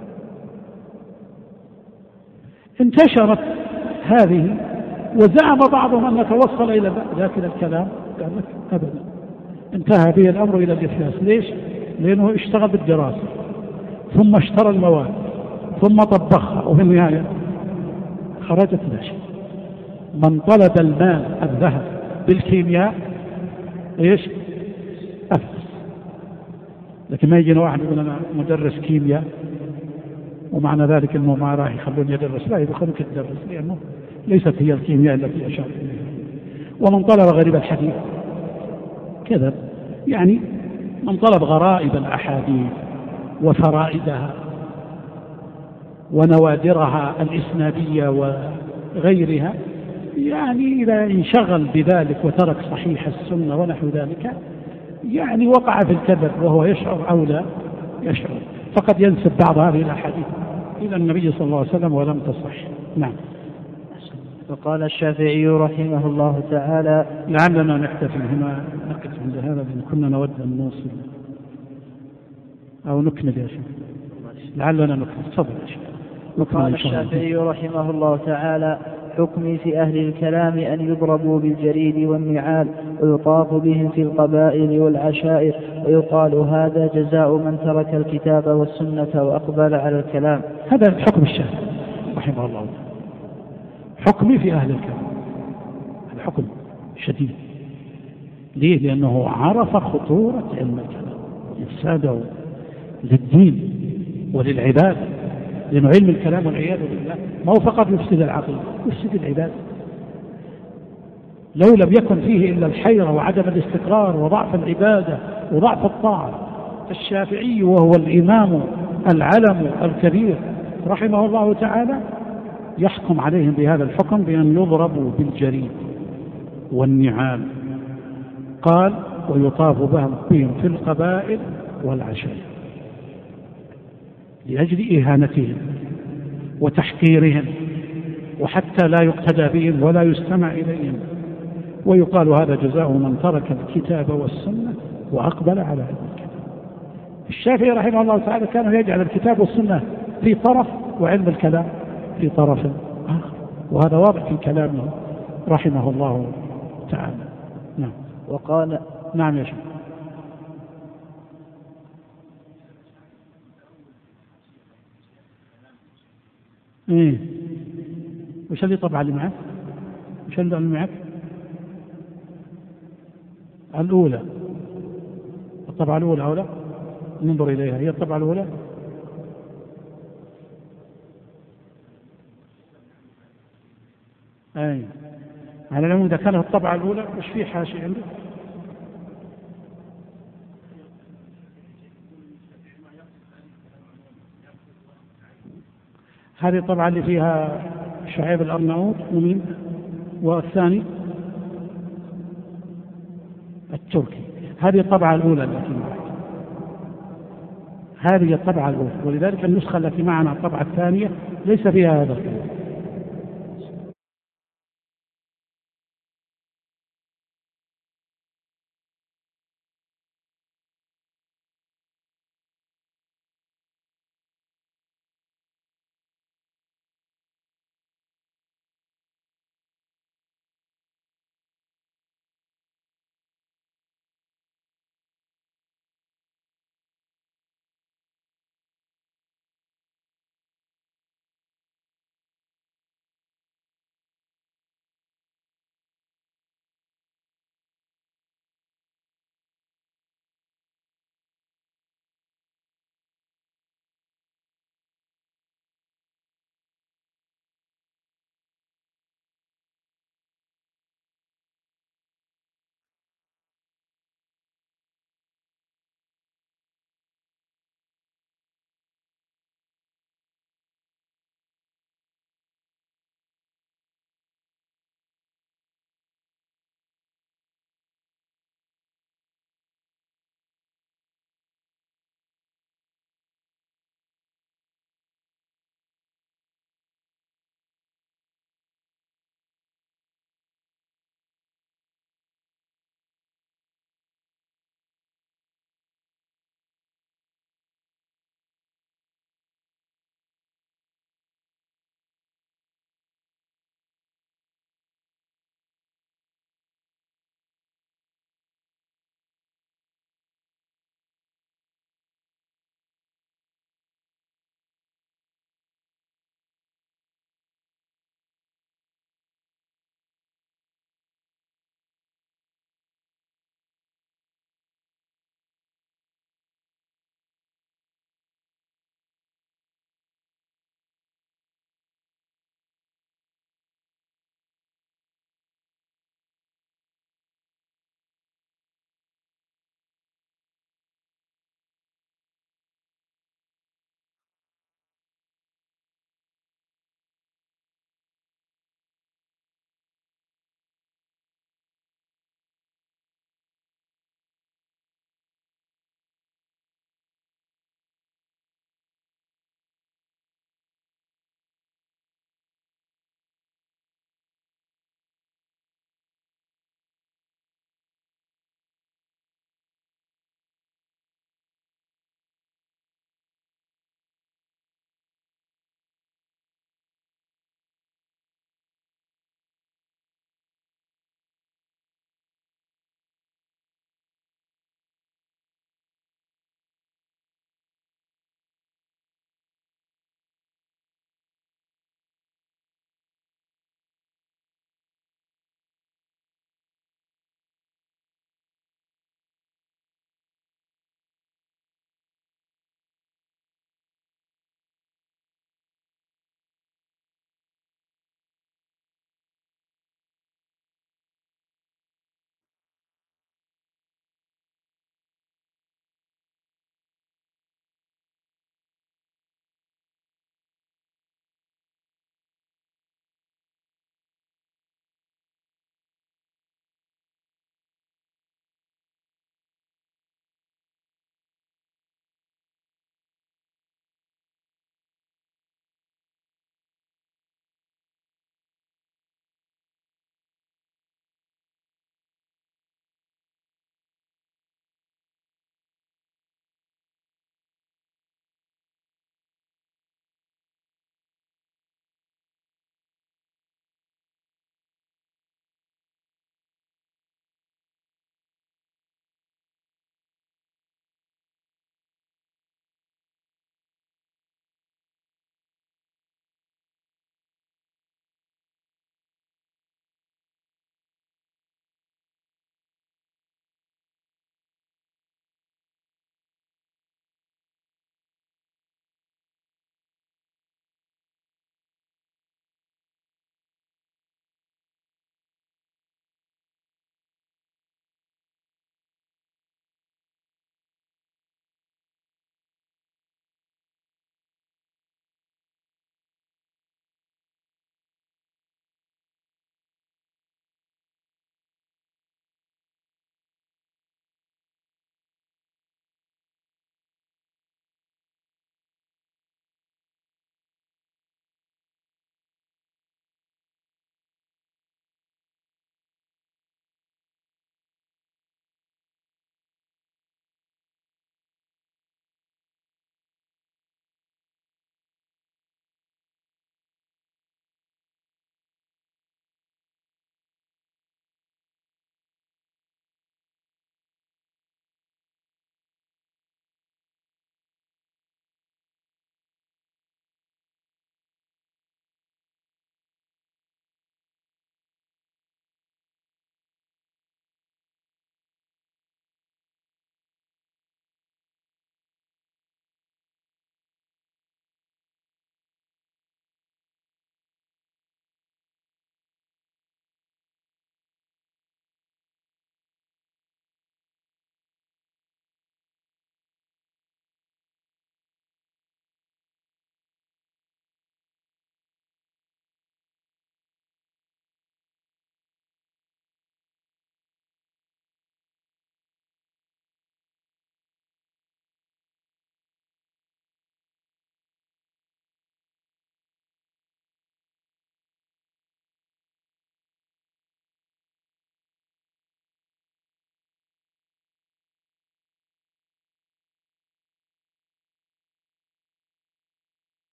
انتشرت هذه، وزعم بعضهم أن نتوصل إلى لكن الكلام قال لك أبدا، انتهى به الأمر إلى الإفلاس. ليش؟ لأنه اشتغل بالدراسة، ثم اشترى المواد، ثم طبخها، وفي النهاية خرجت لا شيء. من طلب المال الذهب بالكيمياء ايش؟ أفلس. لكن ما يجينا واحد يقول أنا مدرس كيمياء ومعنى ذلك أنه ما راح يخلوني أدرس، لا، يدخلك تدرس، لأنه ليست هي الكيمياء التي أشار إليها. ومن طلب غريب الحديث كذب، يعني من طلب غرائب الأحاديث وفرائدها ونوادرها الإسنادية وغيرها، يعني إذا انشغل بذلك وترك صحيح السنة ونحو ذلك، يعني وقع في الكذب وهو يشعر أو لا يشعر، فقد ينسب بعض هذه الأحاديث إلى النبي صلى الله عليه وسلم ولم تصح. نعم. وقال الشافعي رحمه الله تعالى: لعلنا نحتفل هنا، نقف عند هذا لأن كنا نود أن نوصل أو نكمل يا شيخ. لعلنا نكمل. تفضل يا شيخ. وقال الشافعي رحمه الله تعالى: حكمي في أهل الكلام أن يضربوا بالجريد والنعال ويطاف بهم في القبائل والعشائر، ويقال هذا جزاء من ترك الكتاب والسنة وأقبل على الكلام. هذا الحكم الشافعي رحمه الله تعالى. حكمي في أهل الكلام هذا حكم شديد. ليه؟ لأنه عرف خطورة علم الكلام إفساده للدين وللعباد. لأنه علم الكلام والعياذ بالله ما هو فقط يفسد العقل، يفسد العباد. لو لم يكن فيه إلا الحيرة وعدم الاستقرار وضعف العبادة وضعف الطاعة، الشافعي وهو الإمام العلم الكبير رحمه الله تعالى يحكم عليهم بهذا الحكم بأن يضربوا بالجريد والنعال. قال: ويطاف بهم في القبائل والعشائر، لأجل إهانتهم وتحقيرهم، وحتى لا يقتدى بهم ولا يستمع إليهم. ويقال هذا جزاء من ترك الكتاب والسنة وأقبل على علم الكتاب. الشافعي رحمه الله تعالى كان يجعل الكتاب والسنة في طرف وعلم الكلام في طرف آخر، وهذا واضح في كلامه رحمه الله تعالى. نعم. وقال: نعم يا شيخ. وش اللي طبعا اللي معك؟ وش اللي معك؟ الأولى، الطبعة الأولى أو لا؟ ننظر إليها. هي الطبعة الأولى. أي على العموم إذا كانت الطبعة الأولى وش في حاشية عندك؟ هذه الطبعة اللي فيها شعيب الأرناؤوط ومين؟ والثاني التركي. هذه الطبعة الأولى التي معك، هذه الطبعة الأولى، ولذلك النسخة التي معنا الطبعة الثانية ليس فيها هذا الكلام.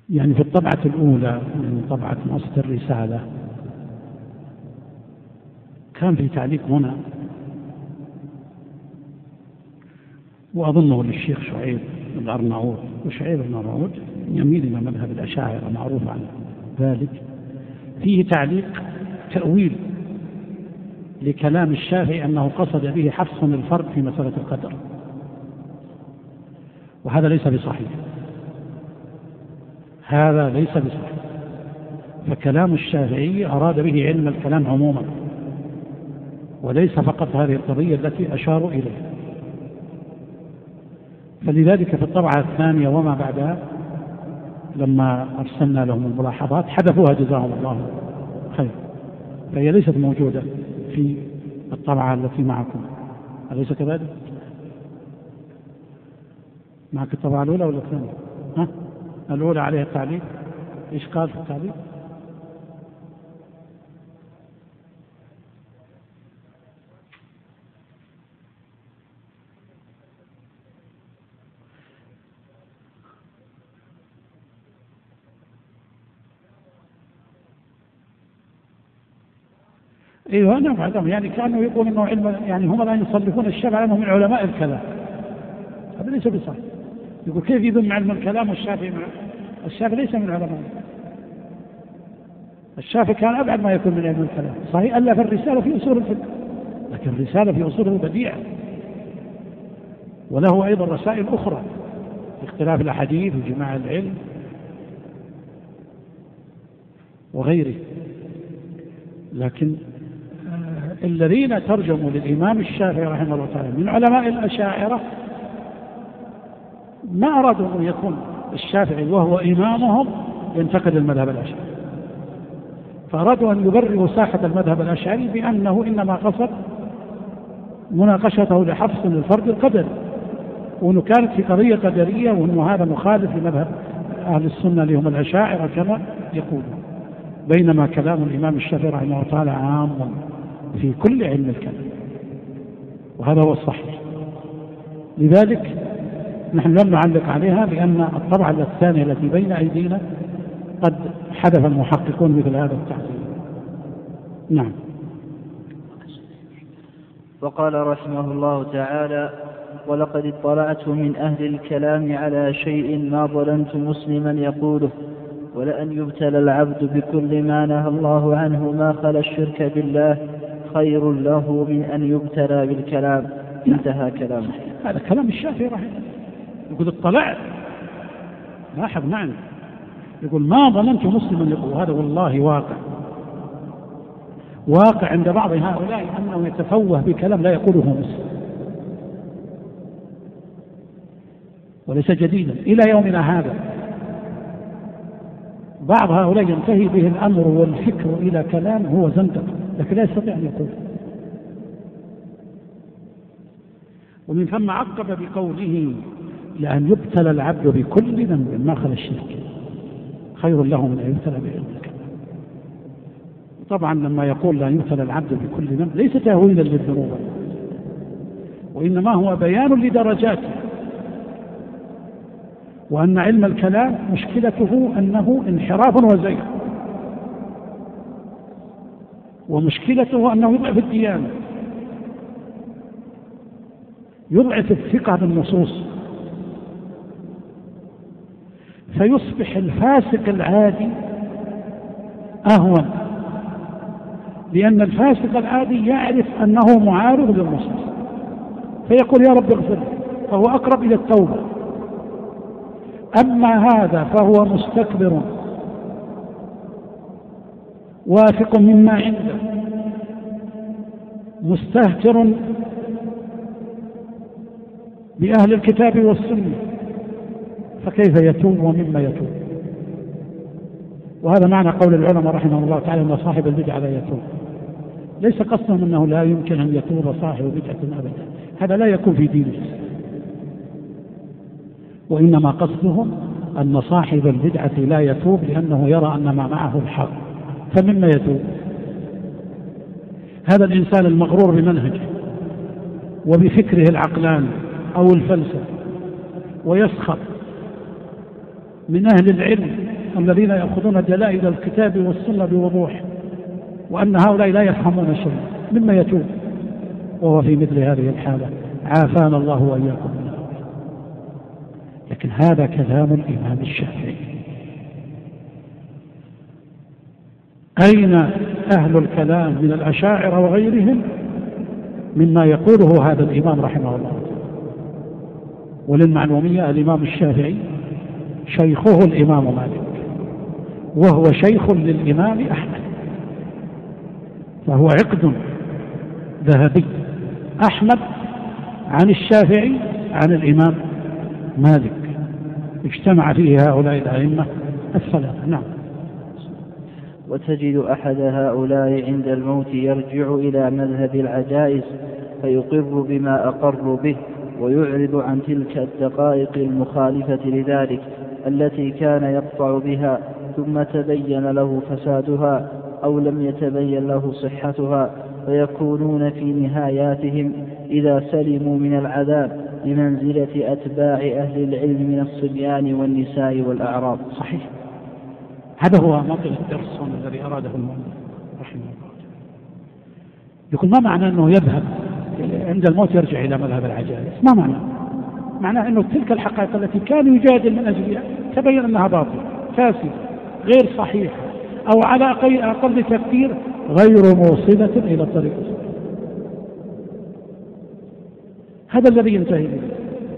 يعني في الطبعة الأولى من طبعة مؤسسة الرسالة كان في تعليق هنا، وأظنه للشيخ شعيب الأرناؤوط، وشعيب الأرناؤوط يميل إلى مذهب الأشاعرة معروف عن ذلك، فيه تعليق تأويل لكلام الشافعي أنه قصد به حفص الفرد في مسألة القدر، وهذا ليس بصحيح، هذا ليس بصحيح. فكلام الشافعي أراد به علم الكلام عموما، وليس فقط هذه القضية التي أشاروا إليها. فلذلك في الطبعة الثانية وما بعدها لما أرسلنا لهم الملاحظات حذفوها جزاهم الله خير، فهي ليست موجودة في الطبعة التي معكم، أليس كذلك؟ معك الطبعة الأولى ولا الثانية؟ ها؟ الأولى عليها التعليق، إيش قال في التعليق؟ ايوه نعم، يعني كانوا يقولون انه علم، يعني هم لا يصنفون الشافعي انهم من علماء الكلام، هذا ليس بصحيح. يقول كيف يذم علم الكلام والشافعي الشافعي ليس من علماء، الشافعي كان ابعد ما يكون من علم الكلام، صحيح الا في الرساله في اصول الفقه، لكن الرساله في اصوله بديعه، وله ايضا رسائل اخرى في اختلاف الاحاديث وجماع العلم وغيره. لكن الذين ترجموا للإمام الشافعي رحمه الله تعالى من علماء الأشاعرة ما أرادوا أن يكون الشافعي وهو إمامهم ينتقد المذهب الأشعري، فأرادوا أن يبرروا ساحة المذهب الأشعري بأنه إنما قصد مناقشته لحفص الفرد القدري، وأنه كانت في قضية قدرية، وأنه هذا مخالف لمذهب أهل السنة اللي هم الأشاعرة كما يقولون، بينما كلام الإمام الشافعي رحمه الله تعالى عام في كل علم الكلام، وهذا هو الصحيح. لذلك نحن لم نعلق عليها، لأن الطبعة الثانية التي بين أيدينا قد حدث المحققون مثل هذا التعليل. نعم. وقال رحمه الله تعالى: ولقد اطلعت من أهل الكلام على شيء ما ظننت مسلما يقوله، ولأن يبتلى العبد بكل ما نهى الله عنه ما خلا الشرك بالله خير له من أن يبتلى بالكلام. انتهى كلامه. هذا كلام الشافعي رحمه الله، يقول اطلعت، لاحظ معنا، يقول ما ظننت مسلما يقول، هذا والله واقع عند بعض هؤلاء أنه يتفوه بكلام لا يقوله مسلم، وليس جديدا إلى يومنا هذا. بعض هؤلاء ينتهي به الأمر والفكر إلى كلام هو زندق، لكن لا يستطيع أن يقول. ومن ثم عقب بقوله: لأن يبتلى العبد بكل ذنب ما خلا الشرك خير له من أن يبتلى بعلم الكلام. طبعا لما يقول لأن يبتلى العبد بكل ذنب ليس تهويلا للذنوب، وإنما هو بيان لدرجاته، وأن علم الكلام مشكلته أنه انحراف وزيغ، ومشكلته أنه يضعف الديانة، يضعف الثقة بالنصوص، فيصبح الفاسق العادي أهون، لأن الفاسق العادي يعرف أنه معارض للنصوص فيقول يا رب اغفر، فهو أقرب إلى التوبة. أما هذا فهو مستكبر واثق مما عنده مستهتر بأهل الكتاب والسنة، فكيف يتوب ومما يتوب؟ وهذا معنى قول العلماء رحمه الله تعالى أن صاحب البدعة لا يتوب، ليس قصدهم أنه لا يمكن أن يتوب صاحب بدعة أبدا، هذا لا يكون في دين الإسلام، وإنما قصدهم أن صاحب البدعة لا يتوب لأنه يرى أن ما معه الحق، فمما يتوب؟ هذا الإنسان المغرور بمنهجه وبفكره العقلاني أو الفلسفي، ويسخر من أهل العلم الذين يأخذون دلائل الكتاب والسنة بوضوح، وأن هؤلاء لا يفهمون شيء، مما يتوب وهو في مثل هذه الحالة؟ عافانا الله وإياكم. لكن هذا كلام الإمام الشافعي. أين أهل الكلام من الأشاعرة وغيرهم مما يقوله هذا الإمام رحمه الله؟ وللمعلومية الإمام الشافعي شيخه الإمام مالك، وهو شيخ للإمام أحمد، فهو عقد ذهبي. أحمد عن الشافعي عن الإمام مالك، اجتمع فيه هؤلاء الأئمة الثلاثة. نعم. وتجد أحد هؤلاء عند الموت يرجع إلى مذهب العجائز فيقر بما أقر به، ويعرض عن تلك الدقائق المخالفة لذلك التي كان يقطع بها، ثم تبين له فسادها أو لم يتبين له صحتها، فيكونون في نهاياتهم إذا سلموا من العذاب بمنزلة أتباع أهل العلم من الصبيان والنساء والأعراب. صحيح، هذا هو موطن الدرس الذي أراده المؤلف رحمه الله. يقول ما معنى أنه يذهب عند الموت يرجع إلى مذهب العجائز؟ ما معناه أنه تلك الحقائق التي كان يجادل من أجلها تبين أنها باطلة فاسدة غير صحيحة، أو على أقل تفكير غير موصلة إلى الطريق. هذا الذي ينتهي به.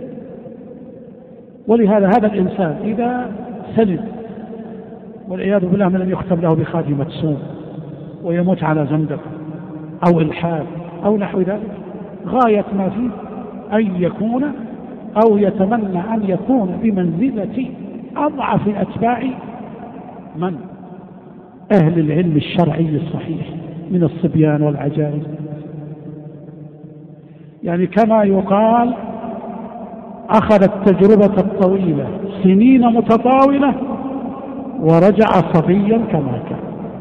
ولهذا هذا الإنسان إذا سلم والعياذ بالله من أن يختم له بخاتمة سوء ويموت على زندقة أو إلحاد أو نحو ذلك، غاية ما فيه أن يكون أو يتمنى أن يكون بمنزلة أضعف أتباع من؟ أهل العلم الشرعي الصحيح من الصبيان والعجائز. يعني كما يقال أخذ التجربة الطويلة سنين متطاولة ورجع صبيا كما كان.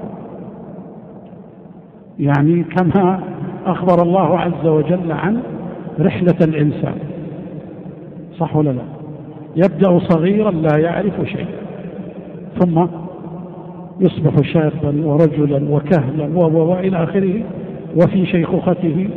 يعني كما أخبر الله عز وجل عن رحلة الإنسان، صح ولا لا؟ يبدأ صغيرا لا يعرف شيء، ثم يصبح شابا ورجلا وكهلا وإلى آخره، وفي شيخوخته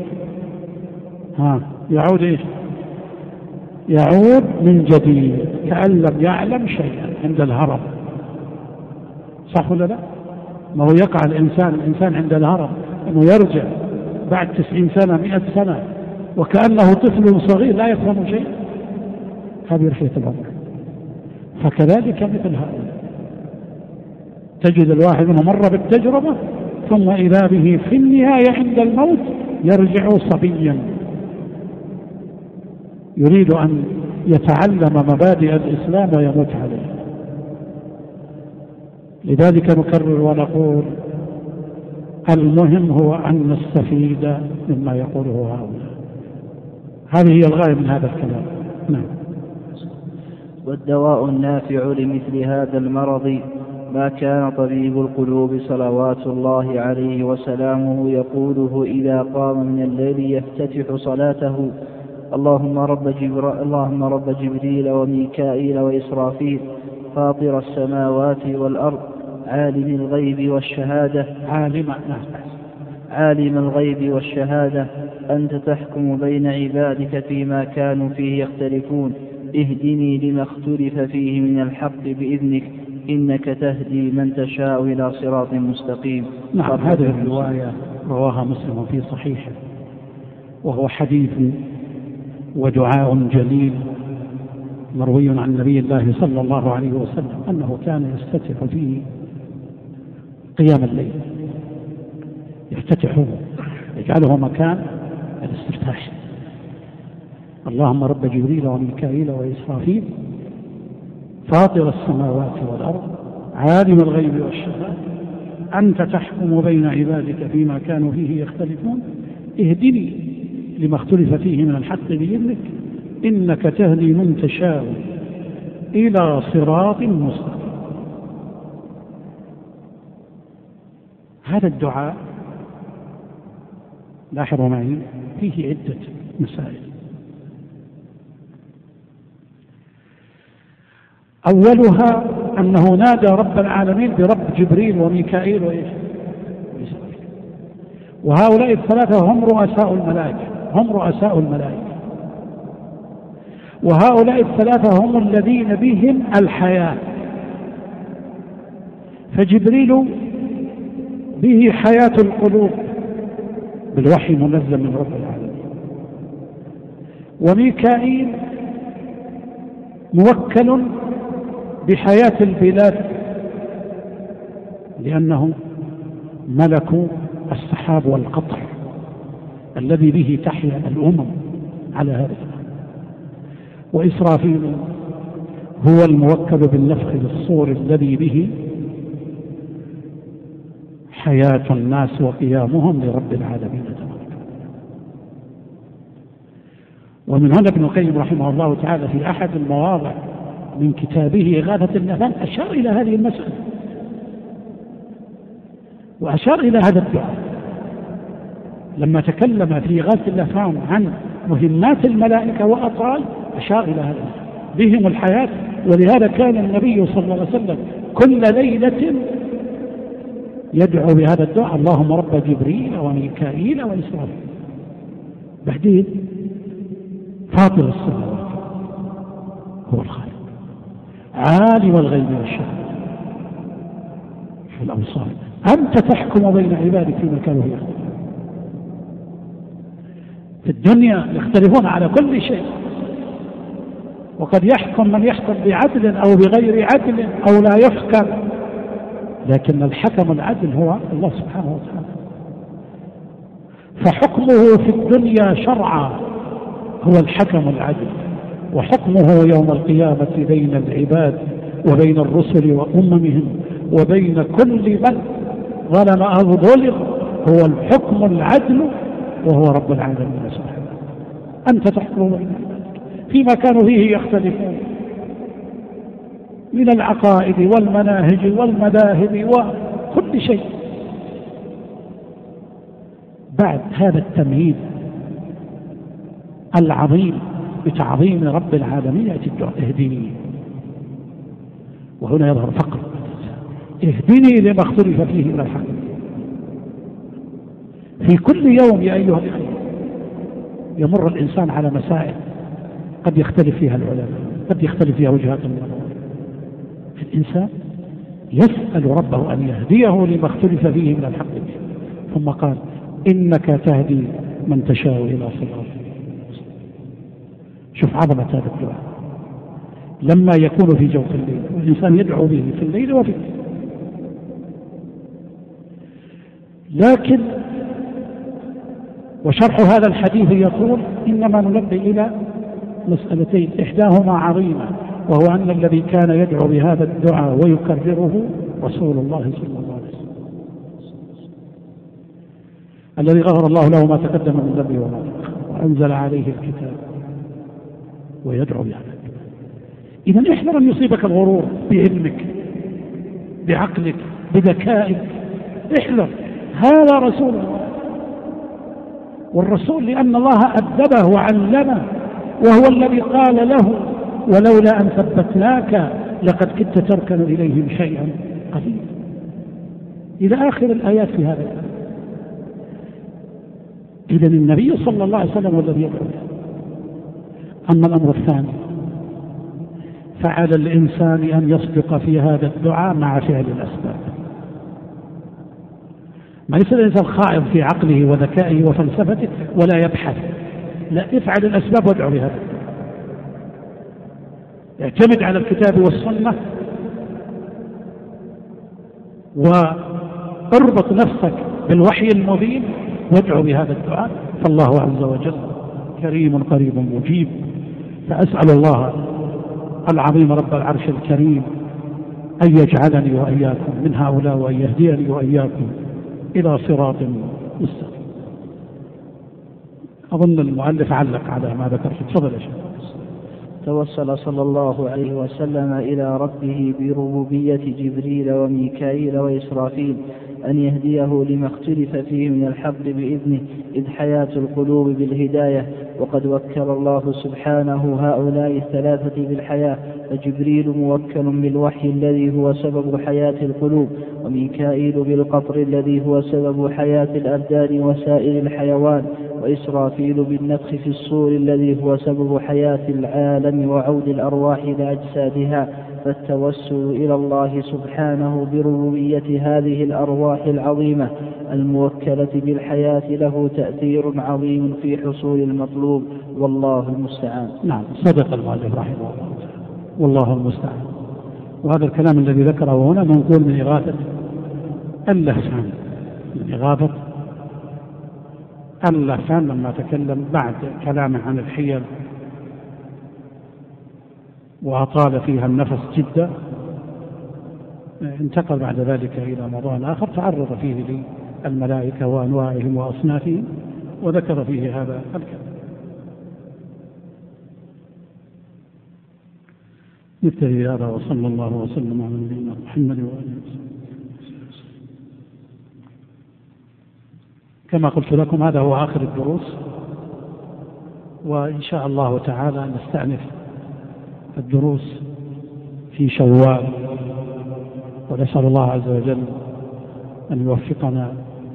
يعود إيش؟ يعود من جديد كأن لم يعلم شيئا عند الهرم، صح ولا لا؟ ما هو يقع الإنسان عند الهرم أنه يرجع بعد 90 سنة 100 سنة وكأنه طفل صغير لا يفهم شيء. هذه رحلة العمر. فكذلك مثل هؤلاء تجد الواحد منهم مر بالتجربة ثم إذا به في النهاية عند الموت يرجع صبيا يريد أن يتعلم مبادئ الإسلام ويموت عليه. لذلك نكرر ونقول المهم هو أن نستفيد مما يقوله هؤلاء. هذه هي الغاية من هذا الكلام. نعم. والدواء النافع لمثل هذا المرض ما كان طبيب القلوب صلوات الله عليه وسلامه يقوله إذا قام من الليل يفتتح صلاته: اللهم رب جبريل وميكائيل وإسرافيل فاطر السماوات والأرض عالم الغيب والشهادة أنت تحكم بين عبادك فيما كانوا فيه يختلفون اهدني لما اختلف فيه من الحق بإذنك إنك تهدي من تشاء إلى صراط مستقيم. نعم، هذه الرواية رواها مسلم في صحيحه، وهو حديث ودعاء جليل مروي عن نبي الله صلى الله عليه وسلم أنه كان يفتتح فيه قيام الليل، يفتتحه يجعله مكان الاستفتاح: اللهم رب جبريل وميكائيل وإسرافيل فاطر السماوات والأرض عالم الغيب والشهادة أنت تحكم بين عبادك فيما كانوا فيه يختلفون اهدني لما اختلف فيه من الحق بإذنك إنك تهدي من تشاء إلى صراط مستقيم. هذا الدعاء لاحظوا معي فيه عدة مسائل. أولها أنه نادى رب العالمين برب جبريل وميكائيل وإيش، وهؤلاء الثلاثة هم رؤساء الملائكة، وهؤلاء الثلاثة هم الذين بهم الحياة. فجبريل به حياة القلوب بالوحي منزل من رب العالمين، وميكائيل موكل بحياة البلاد لأنه ملك السحاب والقطر الذي به تحيا الأمم على هذا. وإسرافيل هو الموكل بالنفخ بالصور الذي به حياة الناس وقيامهم لرب العالمين. ومن هنا ابن القيم رحمه الله تعالى في أحد المواضع من كتابه إغاثة اللهفان أشار إلى هذه المسألة وأشار إلى هذا الدعاء لما تكلم في إغاثة اللهفان عن مهمات الملائكة وأطال، أشار إلى هذا بهم الحياة. ولهذا كان النبي صلى الله عليه وسلم كل ليلة يدعو بهذا الدعاء: اللهم رب جبريل وميكائيل وإسرافيل. بعدين فاطر السماوات هو الخالق، عالم الغيب والشهادة في الأوصاف، أنت تحكم بين عبادك فيما كانوا يختلفون. في الدنيا يختلفون على كل شيء، وقد يحكم من يحكم بعدل أو بغير عدل أو لا يحكم، لكن الحكم العدل هو الله سبحانه وتعالى. فحكمه في الدنيا شرعا هو الحكم العدل، وحكمه يوم القيامة بين العباد وبين الرسل وأممهم وبين كل من ظلم أو ظلم هو الحكم العدل، وهو رب العالمين سبحانه. أنت تحكم بين فيما كانوا فيه يختلفون من العقائد والمناهج والمذاهب وكل شيء. بعد هذا التمهيد العظيم بتعظيم رب العالمين يأتي الدعاء: اهدني. وهنا يظهر فقر: اهدني لما اختلف فيه من الحق. في كل يوم يا أيها الأخوة يمر الإنسان على مسائل قد يختلف فيها العلماء، قد يختلف فيها وجهات النظر. الإنسان يسأل ربه أن يهديه لما اختلف فيه من الحق، ثم قال: إنك تهدي من تشاء إلى صراط. شوف عظمة هذا الدعاء لما يكون في جوف الليل والإنسان يدعو به في الليل وفي الليل. لكن وشرح هذا الحديث يقول: إنما ننبه إلى مسألتين، إحداهما عظيمة، وهو أن الذي كان يدعو بهذا الدعاء ويكرره رسول الله صلى الله عليه وسلم الذي غفر الله له ما تقدم من ذنبه وما تأخر وأنزل عليه الكتاب ويدعو بهذا. إذا احذر أن يصيبك الغرور بعلمك بعقلك بذكائك، احذر. هذا رسول الله، والرسول لأن الله أدبه وعلمه، وهو الذي قال له: ولولا أن ثبتناك لقد كدت تركن إليهم شيئا قليلا، إلى آخر الآيات في هذا الآية. إذا النبي صلى الله عليه وسلم والذي يدعو. أما الأمر الثاني فعلى الإنسان أن يصدق في هذا الدعاء مع فعل الأسباب. ما يصير الإنسان خائض في عقله وذكائه وفلسفته ولا يبحث، لا، افعل الأسباب وادعو بهذا. اعتمد على الكتاب والسنة واربط نفسك بالوحي المبين وادعو بهذا الدعاء، فالله عز وجل كريم قريب مجيب. فأسأل الله العظيم رب العرش الكريم أن يجعلني وإياكم من هؤلاء، وأن يهديني وإياكم إلى صراط مستقيم. أظن المؤلف علق على ما ذكرت. تفضل يا شيخ. توسل صلى الله عليه وسلم إلى ربه بربوبية جبريل وميكائيل وإسرافيل أن يهديه لما اختلف فيه من الحق بإذنه، إذ حياة القلوب بالهداية وقد وكل الله سبحانه هؤلاء الثلاثة بالحياة، فجبريل موكل بالوحي الذي هو سبب حياة القلوب، وميكائيل بالقطر الذي هو سبب حياة الأبدان وسائر الحيوان، وإسرافيل بالنفخ في الصور الذي هو سبب حياة العالم وعود الأرواح لأجسادها. فالتوسل إلى الله سبحانه بربوبية هذه الأرواح العظيمة الموكلة بالحياة له تأثير عظيم في حصول المطلوب، والله المستعان. نعم، صدق المؤلف رحمه الله، والله المستعان. وهذا الكلام الذي ذكره هنا منقول من إغاثة اللهفان، من إغاثة اللهفان لما تكلم بعد كلامه عن الحيل وأطال فيها النفس جدا، انتقل بعد ذلك إلى موضوع آخر تعرض فيه للملائكة وأنواعهم وأصنافهم وذكر فيه هذا الكلام. نبتدي هذا، وصلى الله وسلم على نبينا محمد وآله وسلم. كما قلت لكم هذا هو آخر الدروس، وإن شاء الله تعالى نستأنف الدروس في شوال، ونسأل الله عز وجل أن يوفقنا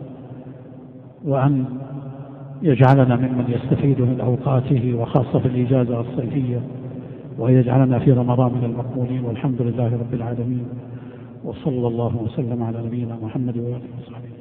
وأن يجعلنا ممن يستفيد من أوقاته، وخاصة في الإجازة الصيفية، ويجعلنا في رمضان من المقبولين، والحمد لله رب العالمين، وصلى الله وسلم على نبينا محمد وآله وصحبه.